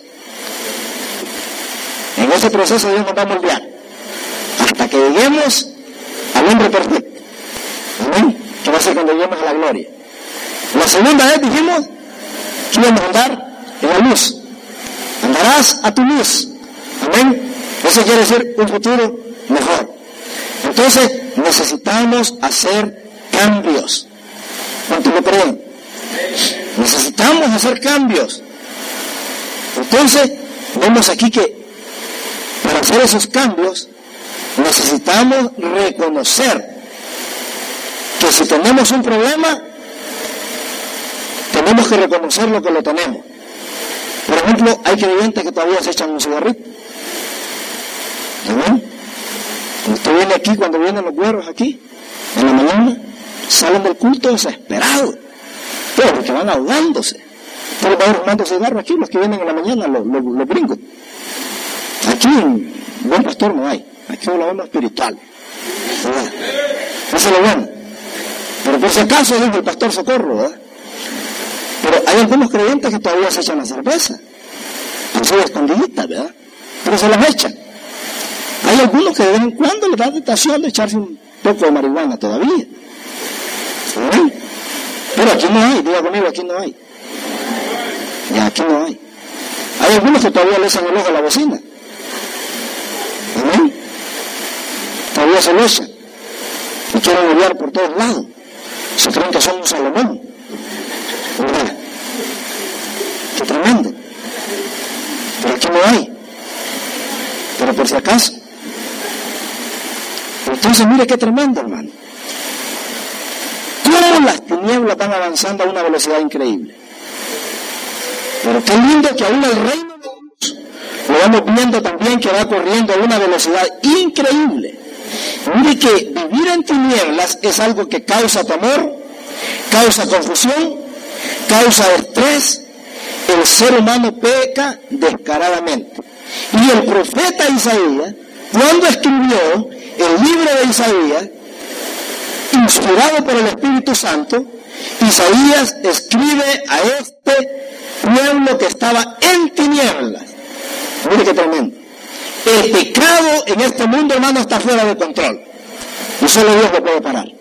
En ese proceso Dios nos va a moldear hasta que lleguemos al hombre perfecto. Amén. Que va a ser cuando lleguemos a la gloria. La segunda vez dijimos que íbamos a andar en la luz. Andarás a tu luz. Amén. Eso quiere decir un futuro mejor. Entonces necesitamos hacer cambios. ¿Cuántos lo creen? Necesitamos hacer cambios. Entonces vemos aquí que para hacer esos cambios necesitamos reconocer que si tenemos un problema, tenemos que reconocer lo que lo tenemos. Por ejemplo, hay creyentes que todavía se echan un cigarrito. ¿Amén? Usted viene aquí, cuando vienen los güeros aquí, en la mañana, salen del culto desesperados, pero que van ahogándose. Pero van fumando cigarros aquí, los que vienen en la mañana, los, los, los gringos. Aquí, buen pastor no hay. Aquí es la onda espiritual. ¿Verdad? Eso es lo bueno. Pero por si acaso dijo el pastor Socorro, ¿verdad? Pero hay algunos creyentes que todavía se echan la cerveza. Así escondiditas, ¿verdad? Pero se las echan. Hay algunos que de vez en cuando les da tentación de echarse un poco de marihuana todavía. ¿Sí? Pero aquí no hay, diga conmigo, aquí no hay. Ya, aquí no hay. Hay algunos que todavía le echan el ojo a la vecina. ¿Amén? Todavía se lo echan. Y quieren odiar por todos lados. Se creen que son un Salomón. ¿Verdad? Qué tremendo. Pero aquí no hay. Pero por si acaso. Entonces mire qué tremendo, hermano. Cómo las tinieblas van avanzando a una velocidad increíble. Pero qué lindo que aún el reino de Dios lo vamos viendo también que va corriendo a una velocidad increíble. Mire que vivir en tinieblas es algo que causa temor, causa confusión, causa estrés. El ser humano peca descaradamente. Y el profeta Isaías, cuando escribió el libro de Isaías, inspirado por el Espíritu Santo, Isaías escribe a este pueblo que estaba en tinieblas. Mire qué tremendo. El pecado en este mundo, hermano, está fuera de control. Y solo Dios lo puede parar.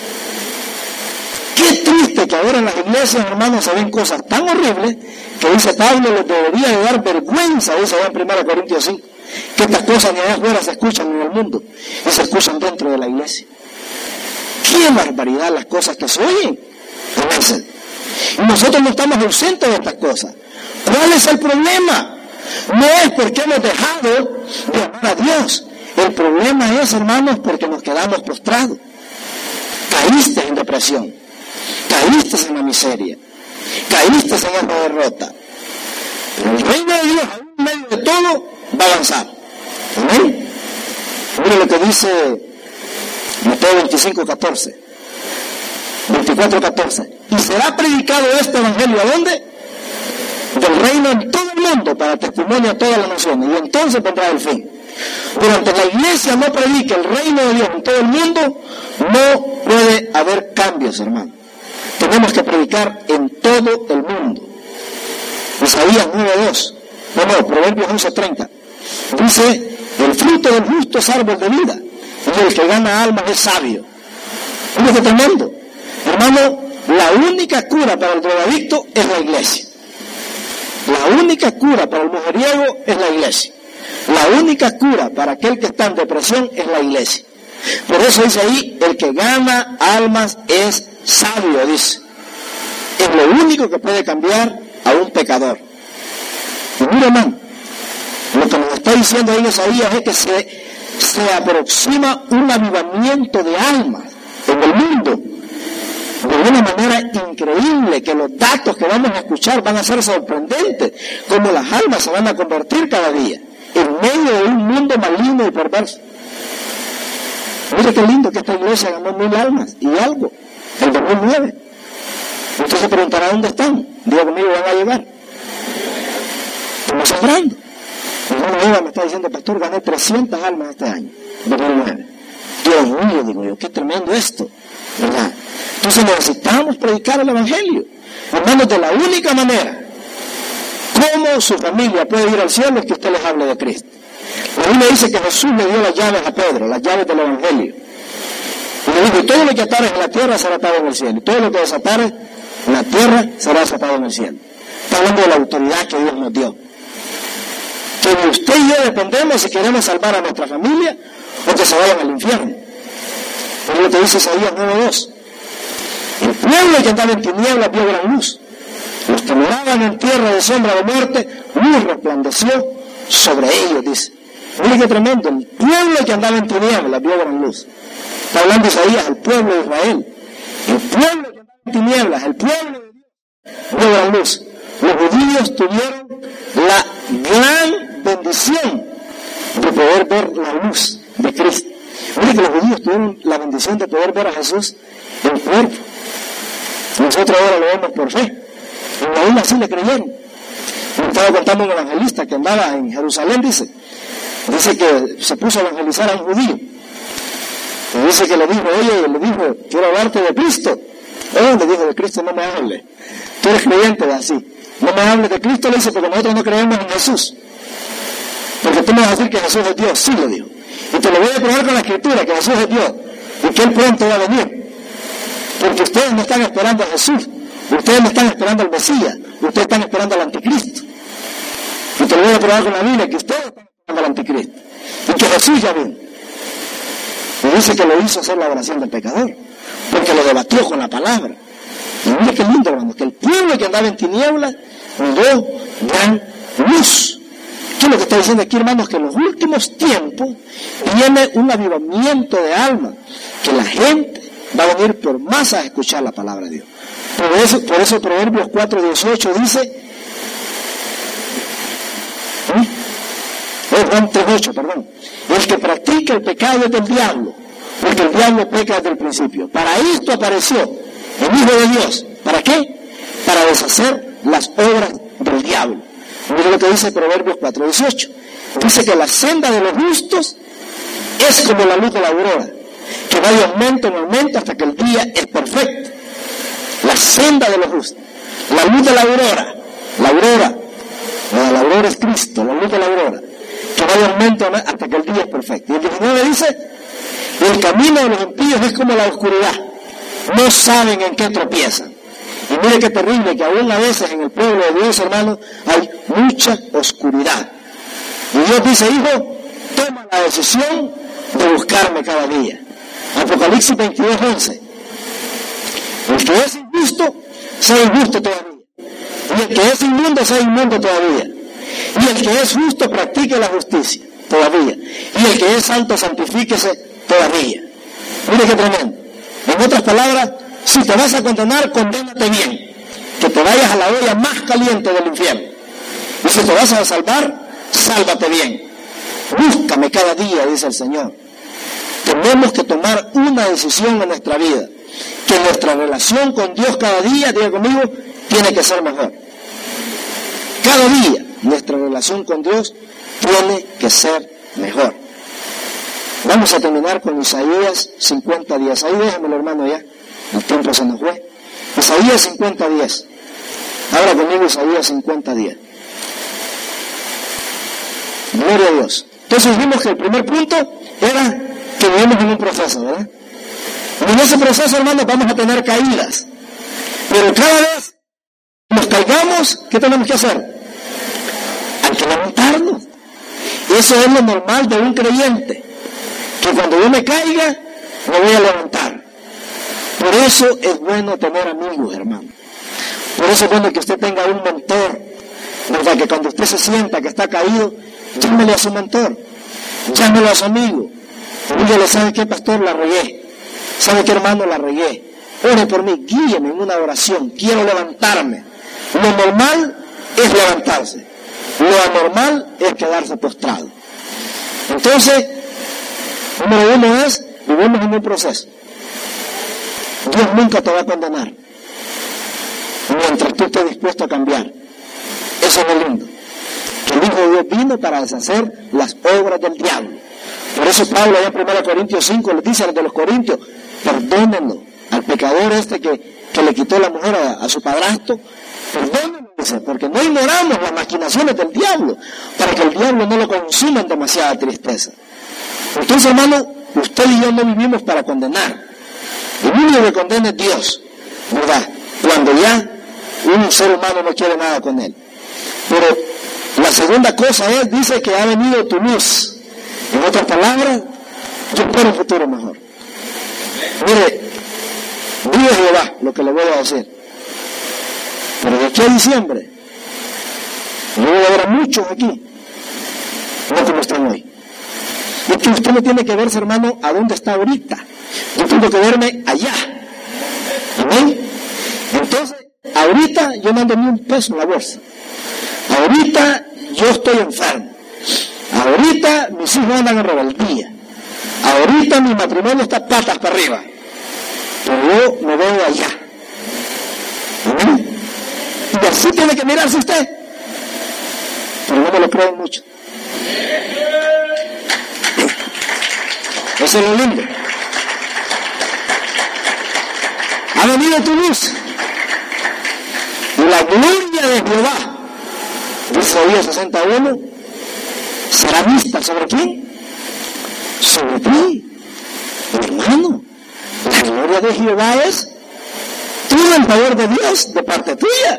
Qué triste que ahora en las iglesias, hermanos, se ven cosas tan horribles que dice Pablo, les debería de dar vergüenza, dice allá en primera Corintios cinco, que estas cosas ni allá afuera se escuchan en el mundo y se escuchan dentro de la iglesia. Qué barbaridad las cosas que se oyen. Y nosotros no estamos ausentes de estas cosas. ¿Cuál es el problema? No es porque hemos dejado de amar a Dios. El problema es, hermanos, porque nos quedamos postrados. Caíste en depresión. Caíste en la miseria. Caíste en esta derrota. Pero el reino de Dios, aún en medio de todo, va a avanzar. ¿Amén? Mire lo que dice Mateo veinticinco, catorce. veinticuatro, catorce. Y será predicado este evangelio, ¿a dónde? Del reino en todo el mundo, para testimonio a todas las naciones. Y entonces vendrá el fin. Durante la iglesia no predica el reino de Dios en todo el mundo, no puede haber cambios, hermano. Tenemos que predicar en todo el mundo. Isaías nueve, dos. No, no, Proverbios once, treinta. Dice, el fruto del justo es árbol de vida, y el que gana almas es sabio. ¿Cómo es tremendo? Hermano, la única cura para el drogadicto es la iglesia. La única cura para el mujeriego es la iglesia. La única cura para aquel que está en depresión es la iglesia. Por eso dice ahí, el que gana almas es sabio, dice. Es lo único que puede cambiar a un pecador. Y mira, hermano, Lo que nos está diciendo ahí Isaías es que se, se aproxima un avivamiento de almas en el mundo de una manera increíble, que los datos que vamos a escuchar van a ser sorprendentes, como las almas se van a convertir cada día en medio de un mundo maligno y perverso. Mire qué lindo que esta iglesia ganó mil almas y algo, el dos mil nueve. Usted se preguntará dónde están. Diga conmigo, van a llegar. Estamos sembrando. Mi hermano me está diciendo, pastor, gané trescientas almas este año, dos mil nueve. Dios mío, digo yo, qué tremendo esto, ¿verdad? Entonces necesitamos predicar el evangelio. Hermanos, de la única manera como su familia puede ir al cielo es que usted les hable de Cristo. La Biblia dice que Jesús le dio las llaves a Pedro, las llaves del evangelio. Y le dijo, todo lo que atares en la tierra será atado en el cielo, y todo lo que desatares en la tierra será desatado en el cielo. Está hablando de la autoridad que Dios nos dio. Que de usted y yo dependemos si queremos salvar a nuestra familia o que se vayan al infierno. Es lo que dice Isaías nueve dos. El pueblo que andaba en tinieblas vio gran luz. Los que moraban en tierra de sombra de muerte, luz resplandeció sobre ellos, dice. Mire qué tremendo. El pueblo que andaba en tinieblas vio gran luz. Está hablando Isaías, el pueblo de Israel. El pueblo que andaba en tinieblas, el pueblo de Dios, vio gran luz. Los judíos tuvieron la gran bendición de poder ver la luz de Cristo. Mire que los judíos tuvieron la bendición de poder ver a Jesús en cuerpo. Nosotros ahora lo vemos por fe. Y aún así le creyeron. Me estaba contando un evangelista que andaba en Jerusalén, dice. Dice que se puso a evangelizar a un judío. Y dice que le dijo, oye, le dijo, quiero hablarte de Cristo. Oh, le dijo, de Cristo no me hable. Tú eres creyente, así. No me hables de Cristo, le dice, porque nosotros no creemos en Jesús. Porque tú me vas a decir que Jesús es Dios. Sí, le dijo. Y te lo voy a probar con la Escritura, que Jesús es Dios. Y que Él pronto va a venir. Porque ustedes no están esperando a Jesús. Ustedes no están esperando al Mesías. Ustedes están esperando al Anticristo. Y te lo voy a probar con la Biblia, que ustedes están esperando al Anticristo. Y que Jesús ya vino. Y dice que lo hizo hacer la oración del pecador. Porque lo debatió con la palabra. Y mire qué lindo, hermano, que el pueblo que andaba en tinieblas miró gran luz. ¿Qué es lo que está diciendo aquí, hermanos? Que en los últimos tiempos viene un avivamiento de alma, que la gente va a venir por masa a escuchar la palabra de Dios. Por eso, por eso Proverbios cuatro dieciocho dice, ¿eh? oh, Juan tres ocho, perdón, el que practica el pecado es del diablo, porque el diablo peca desde el principio. Para esto apareció el Hijo de Dios. ¿Para qué? Para deshacer las obras del diablo. Mira lo que dice Proverbios cuatro dieciocho. Dice que la senda de los justos es como la luz de la aurora, que va de aumento en aumento hasta que el día es perfecto. La senda de los justos, la luz de la aurora, la aurora, la aurora es Cristo, la luz de la aurora, que va de aumento hasta que el día es perfecto. Y el diecinueve dice, el camino de los impíos es como la oscuridad, no saben en qué tropiezan. Y mire qué terrible, que aún a veces en el pueblo de Dios, hermano, hay mucha oscuridad. Y Dios dice, hijo, toma la decisión de buscarme cada día. Apocalipsis veintidós once. El que es injusto, sea injusto todavía. Y el que es inmundo, sea inmundo todavía. Y el que es justo, practique la justicia todavía. Y el que es santo, santifíquese todavía. Mire qué tremendo. En otras palabras, si te vas a condenar, condénate bien. Que te vayas a la olla más caliente del infierno. Y si te vas a salvar, sálvate bien. Búscame cada día, dice el Señor. Tenemos que tomar una decisión en nuestra vida. Que nuestra relación con Dios cada día, diga conmigo, tiene que ser mejor. Cada día nuestra relación con Dios tiene que ser mejor. Vamos a terminar con Isaías cincuenta diez. Ahí déjamelo, hermano, ya. El tiempo se nos fue. Isaías cincuenta diez. Ahora conmigo Isaías cincuenta diez. Gloria a Dios. Entonces vimos que el primer punto era que vivimos en un proceso, ¿verdad? Y en ese proceso, hermanos, vamos a tener caídas. Pero cada vez que nos caigamos, ¿qué tenemos que hacer? Hay que levantarnos. Eso es lo normal de un creyente. Que cuando yo me caiga, me voy a levantar. Por eso es bueno tener amigos, hermano. Por eso es bueno que usted tenga un mentor, ¿verdad? Que cuando usted se sienta que está caído, Llámele a su mentor, llámele a su amigo. Dígale, ¿sabe qué, pastor? La regué. ¿Sabe qué, hermano? La regué. Ore por mí, guíeme en una oración. Quiero levantarme. Lo normal es levantarse. Lo anormal es quedarse postrado. Entonces, número uno es, vivimos en un proceso. Dios nunca te va a condenar mientras tú estés dispuesto a cambiar. Eso es lo lindo. Que el Hijo de Dios vino para deshacer las obras del diablo. Por eso Pablo allá en primera Corintios cinco le dice a los de los Corintios, perdónenlo al pecador este que, que le quitó la mujer a, a su padrastro, perdónenlo, dice, porque no ignoramos las maquinaciones del diablo, para que el diablo no lo consuma en demasiada tristeza. Entonces, hermano, usted y yo no vivimos para condenar. El único que condena es Dios, ¿verdad? Cuando ya un ser humano no quiere nada con él. Pero la segunda cosa es, dice que ha venido tu luz. En otras palabras, yo espero un futuro mejor. Mire, vive Jehová, lo que le voy a decir. Pero de aquí a diciembre, yo voy a ver a muchos aquí, no como están hoy. Y que usted no tiene que verse, hermano, a dónde está ahorita. Yo tengo que verme allá. ¿Amén? Entonces, ahorita yo no ando ni un peso en la bolsa. Ahorita yo estoy enfermo. Ahorita mis hijos andan en rebeldía. Ahorita mi matrimonio está patas para arriba. Pero yo me veo allá. ¿Amén? Y así tiene que mirarse usted. Pero no me lo creen mucho. Eso es lo lindo. Ha venido tu luz. Y la gloria de Jehová, dice Isaías sesenta y uno, será vista sobre quién? Sobre ti, hermano. La gloria de Jehová es todo el favor de Dios de parte tuya.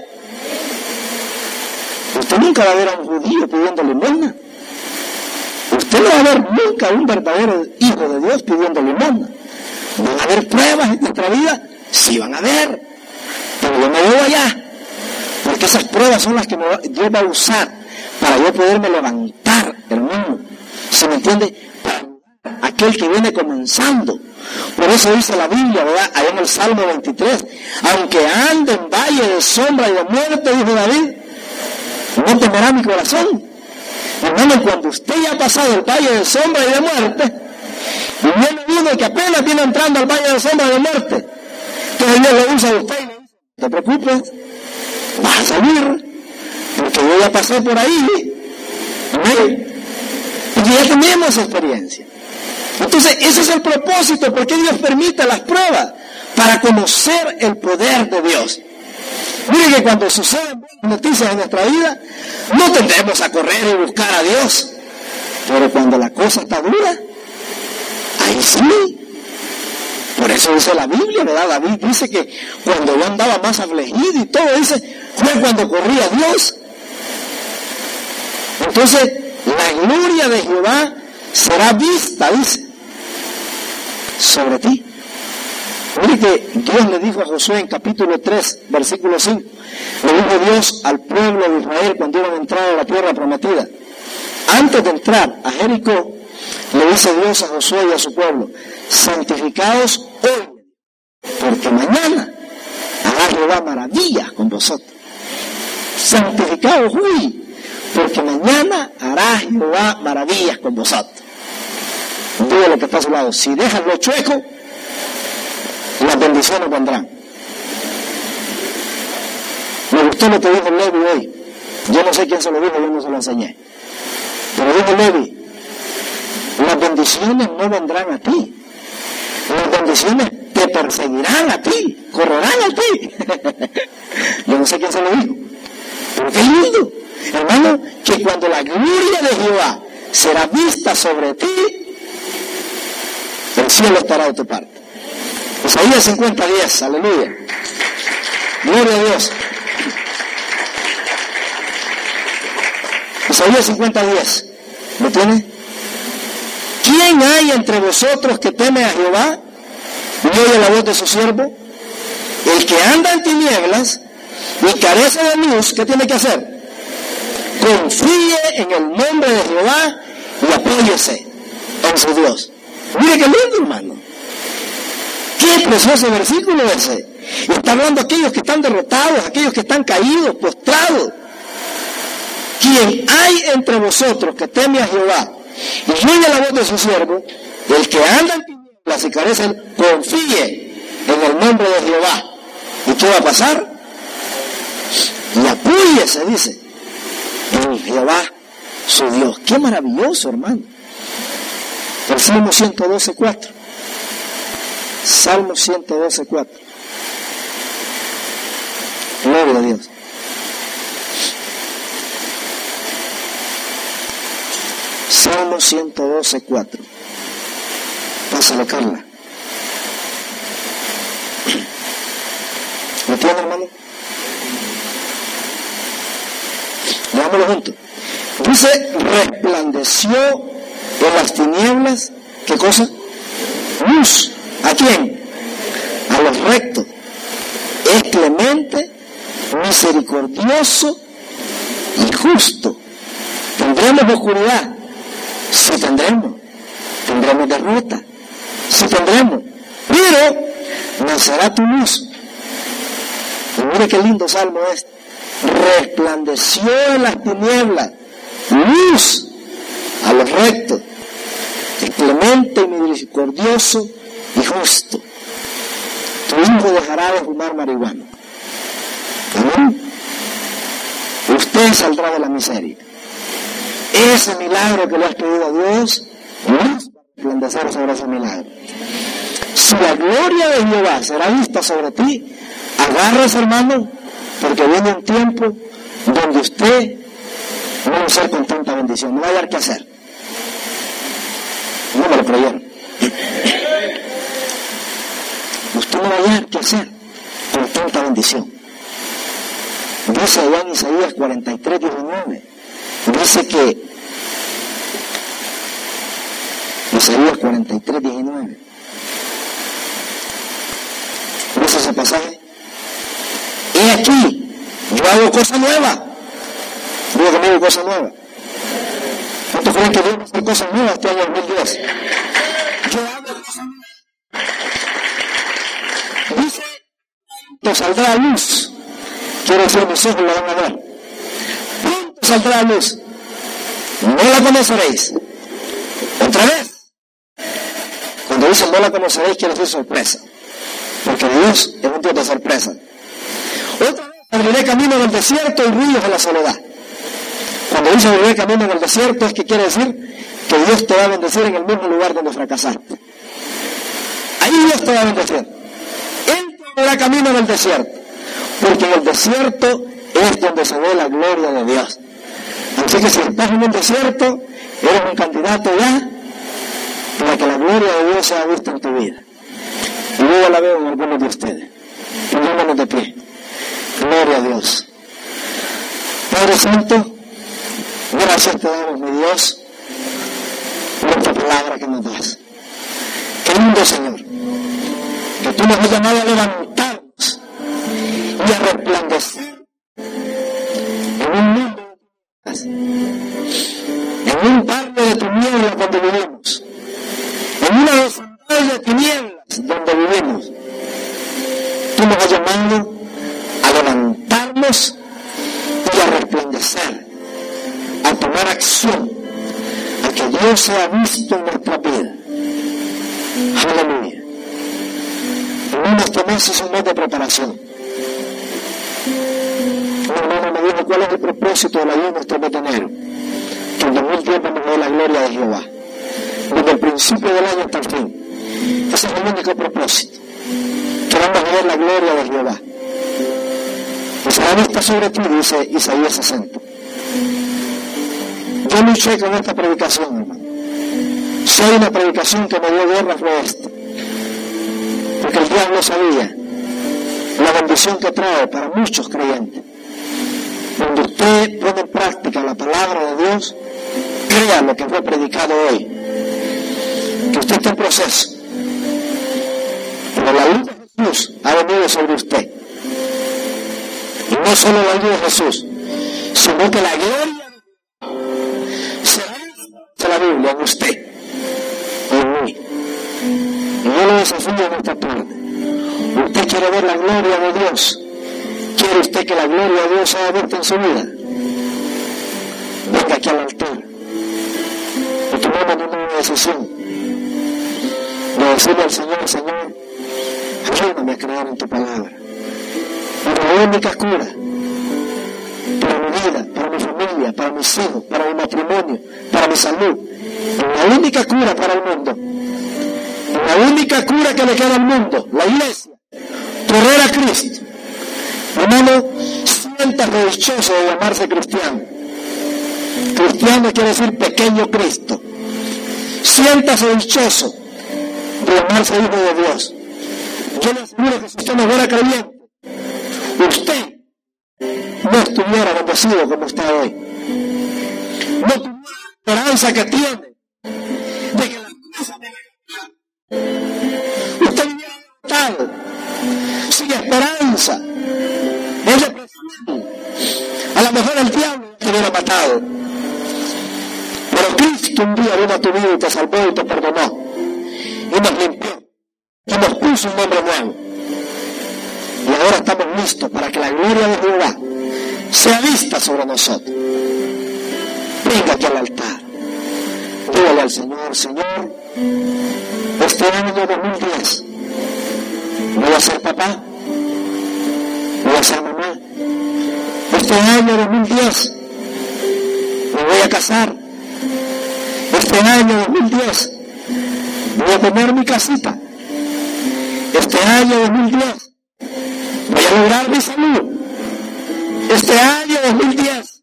Usted nunca va a ver a un judío pidiendo limosna. Usted no va a ver nunca a un verdadero hijo de Dios pidiendo limosna. ¿Van a haber pruebas en nuestra vida? Sí van a haber. Pero yo me voy allá. Porque esas pruebas son las que me va, Dios va a usar para yo poderme levantar, hermano. ¿Se me entiende? Para aquel que viene comenzando. Por eso dice la Biblia, ¿verdad? Allá en el Salmo veintitrés. Aunque ande en valle de sombra y de muerte, dijo David, no temerá mi corazón. Hermano, cuando usted ya ha pasado el valle de sombra y de muerte, y viene uno que apenas viene entrando al valle de sombra y de muerte, entonces Dios le usa a usted y le dice, no te preocupes, vas a salir, porque yo ya pasé por ahí. Amén. Porque ya tenemos experiencia. Entonces, ese es el propósito, porque Dios permite las pruebas, para conocer el poder de Dios. Mire que cuando suceden buenas noticias en nuestra vida, no tendremos a correr y buscar a Dios. Pero cuando la cosa está dura, ahí sí. Por eso dice la Biblia, ¿verdad? David dice que cuando yo andaba más afligido y todo, dice, fue cuando corrí a Dios. Entonces, la gloria de Jehová será vista, dice, sobre ti. Mire que Dios le dijo a Josué en capítulo tres, versículo cinco, le dijo Dios al pueblo de Israel cuando iban a entrar a la tierra prometida. Antes de entrar a Jericó, le dice Dios a Josué y a su pueblo, santificaos hoy, porque mañana hará Jehová maravillas con vosotros. Santificaos hoy, porque mañana hará Jehová maravillas con vosotros. Digo lo que está a su lado, si dejas lo chueco, las bendiciones vendrán. Me gustó lo que dijo Levi hoy. Yo no sé quién se lo dijo, yo no se lo enseñé. Pero dijo Levi, las bendiciones no vendrán a ti. Las bendiciones te perseguirán a ti, correrán a ti. Yo no sé quién se lo dijo. Pero qué lindo, hermano, que cuando la gloria de Jehová será vista sobre ti, el cielo estará de tu parte. Isaías cincuenta, diez, aleluya. Gloria a Dios. Isaías cincuenta, diez. ¿Lo tiene? ¿Quién hay entre vosotros que teme a Jehová y oye la voz de su siervo? El que anda en tinieblas y carece de luz, ¿qué tiene que hacer? confíe en el nombre de Jehová y apóyese en su Dios. Mire qué lindo, hermano. Qué precioso versículo ese. Y está hablando a aquellos que están derrotados, aquellos que están caídos, postrados. Quien hay entre vosotros que teme a Jehová y oye la voz de su siervo, el que anda en tinieblas y carece, confíe en el nombre de Jehová. ¿Y qué va a pasar? Y apóyese, dice, en Jehová su Dios. Qué maravilloso, hermano. El Salmo ciento doce, cuatro. Salmo ciento doce, cuatro. Gloria a Dios. Salmo ciento doce, cuatro. Pásale, Carla. ¿Lo tiene, hermano? Leámoslo juntos. Dice, resplandeció en las tinieblas, ¿qué cosa? Luz. ¿A quién? A los rectos. Es clemente, misericordioso y justo. ¿Tendremos oscuridad? Sí tendremos. Tendremos derrota. Sí tendremos. Pero nacerá tu luz. Y mire qué lindo salmo es. Resplandeció en las tinieblas, luz a los rectos, es clemente y misericordioso y justo. Tu hijo dejará de fumar marihuana. Amén. Usted saldrá de la miseria. Ese milagro que le has pedido a Dios, va a resplandecer sobre ese milagro. Si la gloria de Jehová será vista sobre ti, agárrese, hermano, porque viene un tiempo donde usted no va a ser con tanta bendición, no va a hallar qué hacer. No me lo creyeron. Usted no va a hallar qué hacer con tanta bendición. Dice allá en Isaías cuarenta y tres, diecinueve, dice que, Isaías cuarenta y tres, diecinueve, dice ese pasaje, he aquí, yo hago cosa nueva. Digo conmigo, cosa nueva. ¿Cuántos creen que Dios va a hacer cosas nuevas este año dos mil diez? Yo hago cosas nuevas. Dice, te saldrá a luz. Quiero decir, mis ojos la van a ver. Pronto saldrá a luz. No la conoceréis. Otra vez. Cuando dicen no la conoceréis, quiere decir sorpresa. Porque Dios es un Dios de sorpresa. Otra vez abriré camino en el desierto y ríos de la soledad. Cuando dice abriré camino en el desierto, es que quiere decir que Dios te va a bendecir en el mismo lugar donde fracasaste. Ahí Dios te va a bendecir. Él te abrirá camino en el desierto, porque en el desierto es donde se ve la gloria de Dios. Así que si estás en un desierto, eres un candidato ya para que la gloria de Dios sea vista en tu vida. Y luego la veo en algunos de ustedes. Pongámonos de pie. Gloria a Dios. Padre Santo, gracias te damos, mi Dios, por esta palabra que nos das. Qué lindo, Señor, que tú nos has llamado a levantarnos y a resplandecer en un mundo de tinieblas, en un barrio de tinieblas donde vivimos, en una vecindad de tinieblas donde vivimos. Tú nos has llamado a levantarnos y a resplandecer, a tomar acción, a que Dios sea visto en nuestra vida. Aleluya. En este mes es un mes de preparación. Un hermano me dijo cuál es el propósito del ayuno este mes de enero. Que en dos mil diez vamos a ver la gloria de Jehová. Desde el principio del año hasta el fin. Ese es el único propósito. Que vamos a ver la gloria de Jehová. Y será vista sobre ti, dice Isaías sesenta. Yo luché con esta predicación, hermano. Si hay una predicación que me dio guerra fue esta. Porque el diablo sabía la bendición que trae para muchos creyentes. Cuando usted pone en práctica la palabra de Dios, crea lo que fue predicado hoy. Que usted está en proceso. Pero la luz de Jesús ha venido sobre usted. Y no solo la luz de Jesús, sino que la gloria de desafío en esta tarde. Usted quiere ver la gloria de Dios. ¿Quiere usted que la gloria de Dios sea vista en su vida? Venga aquí al altar y tomemos una nueva decisión de decirle al Señor: Señor, ayúdame a creer en tu palabra. Es la única cura para mi vida, para mi familia, para mis hijos, para mi matrimonio, para mi salud. Es la única cura para el mundo. Es la única cura que le queda al mundo, la iglesia. Correr a Cristo. Hermano, siéntase dichoso de llamarse cristiano. Cristiano quiere decir pequeño Cristo. Siéntase dichoso de llamarse hijo de Dios. Yo le aseguro que si usted no fuera creyente, usted no estuviera bendecido como está hoy. No tuviera la esperanza que tiene de que las cosas me van. Usted viviera derrotado, sin esperanza, en depresión. A lo mejor el diablo te hubiera matado. Pero Cristo un día vino a tu vida y te salvó y te perdonó. Y nos limpió. Y nos puso un nombre nuevo. Y ahora estamos listos para que la gloria de Jehová sea vista sobre nosotros. Venga aquí al altar. Dígale al Señor: Señor, este año dos mil diez voy a ser papá, voy a ser mamá. Este año dos mil diez me voy a casar. Este año dos mil diez voy a tener mi casita. Este año dos mil diez voy a lograr mi salud. Este año dos mil diez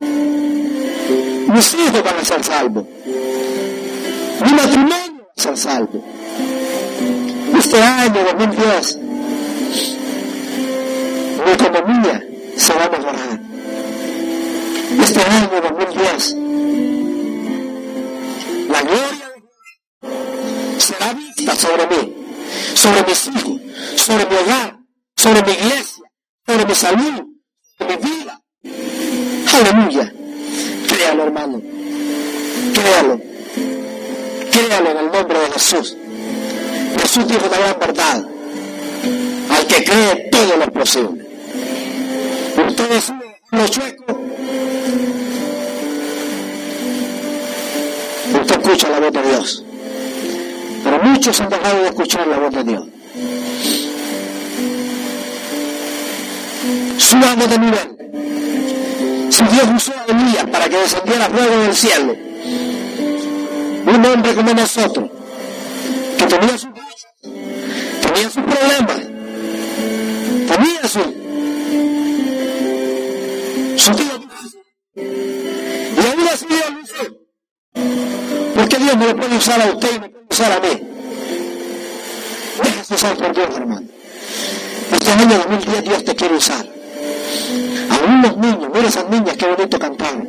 mis hijos van a ser salvos. Mi matrimonio va a ser salvo. Este año dos mil diez mi economía se va a mejorar. Este año dos mil diez la gloria de Dios será vista sobre mí, sobre mis hijos, sobre mi hogar, sobre mi iglesia, sobre mi salud, sobre mi vida. Aleluya. Créalo, hermano. Créalo. Créalo en el nombre de Jesús. Jesús dijo una gran verdad: al que cree todo lo es posible. Ustedes son los chuecos. Usted escucha la voz de Dios. Pero muchos han dejado de escuchar la voz de Dios. Subamos de nivel. Si Dios usó a Elías para que descendiera fuego del cielo, un hombre como nosotros, que tenía sus tenía sus problemas, tenía su su tío, y aún así Dios lo usó. ¿Por qué Dios no lo puede usar a usted y me puede usar a mí? Déjese usar por Dios, hermano. Este año dos mil diez Dios te quiere usar. Aún los niños, mira esas niñas, qué bonito cantaron.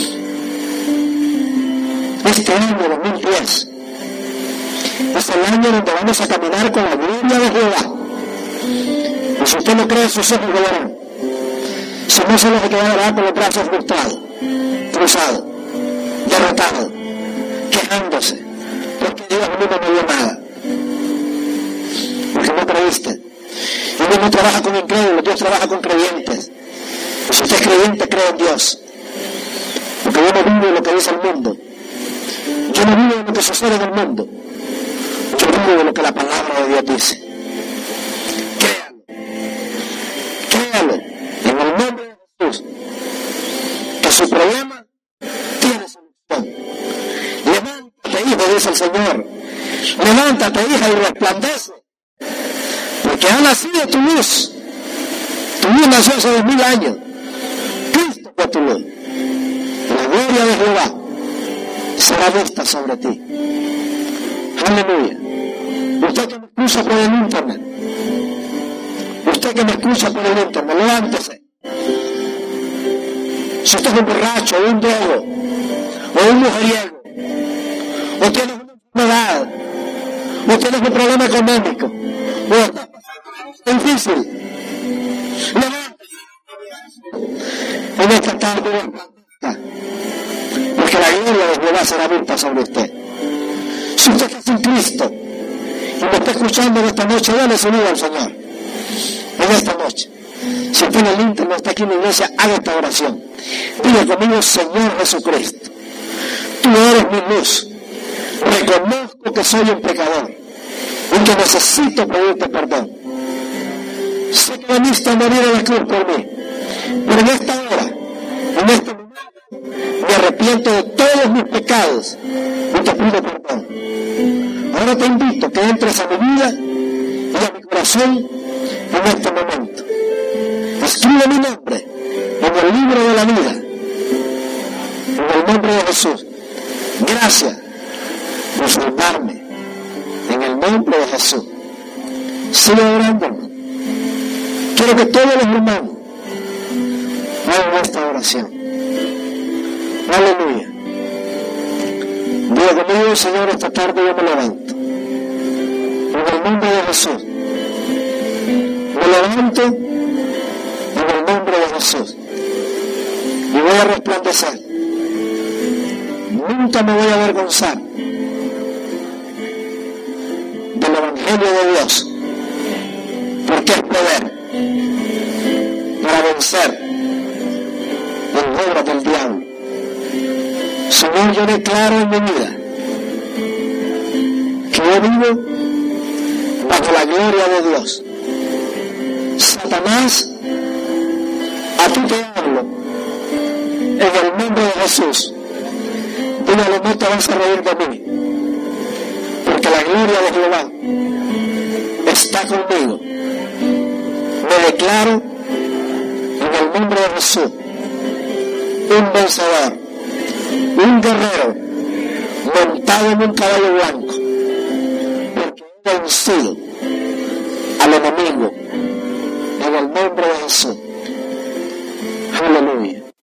Este año dos mil diez es el año donde vamos a caminar con la gloria de Jehová. Y si usted no cree, sus ojos lo verán. Si no, se los quedará con los brazos cruzados, cruzados, derrotados, quejándose, porque Dios a mí no me dio nada. Porque no creíste. Y Dios no trabaja con incrédulos, Dios trabaja con creyentes. Y si usted es creyente, cree en Dios. Porque yo no vivo de lo que dice el mundo. Yo no vivo de lo que sucede en el mundo. Yo vivo de lo que la palabra de Dios dice. Créalo. Créalo. En el nombre de Jesús. Que su problema tiene solución. Levántate, hijo, dice el Señor. Levántate, hija, y resplandece. Porque ha nacido tu luz. Tu luz nació hace dos mil años. Cristo fue tu luz. La gloria de Jehová será vista sobre ti. Aleluya. Usted que me escucha por el internet, usted que me escucha por el internet, levántese. Si usted es un borracho, o un drogo, o un mujeriego, o tiene una enfermedad, o tiene un problema económico, o está pasando difícil, levántese. En esta tarde, porque la gloria de Jehová será vista sobre usted. Si usted está sin Cristo y me está escuchando en esta noche, dale su vida al Señor. En esta noche. Si usted en el internet está aquí en la iglesia, haga esta oración. Diga conmigo, Señor Jesucristo, tú eres mi luz. Reconozco que soy un pecador y que necesito pedirte perdón. Sé que veniste a morir a la cruz por mí, pero en esta hora, en este momento, me arrepiento de todos mis pecados y te pido perdón. Ahora te invito a que entres a mi vida y a mi corazón en este momento. Escribe mi nombre en el libro de la vida, en el nombre de Jesús. Gracias por salvarme, en el nombre de Jesús. Sigue orando, hermano. Quiero que todos los hermanos hagan esta oración. Aleluya. Diga conmigo, Señor, esta tarde yo me levanto. En el nombre de Jesús. Me levanto en el nombre de Jesús. Y voy a resplandecer. Nunca me voy a avergonzar del Evangelio de Dios. Porque es poder para vencer las obras del diablo. Señor, yo declaro en mi vida que yo vivo bajo la gloria de Dios. Satanás, a ti te hablo en el nombre de Jesús. Dígale, no te vas a reír de mí, porque la gloria de Jehová está conmigo. Me declaro en el nombre de Jesús un vencedor, un guerrero montado en un caballo blanco, porque he vencido al enemigo en el nombre de Jesús.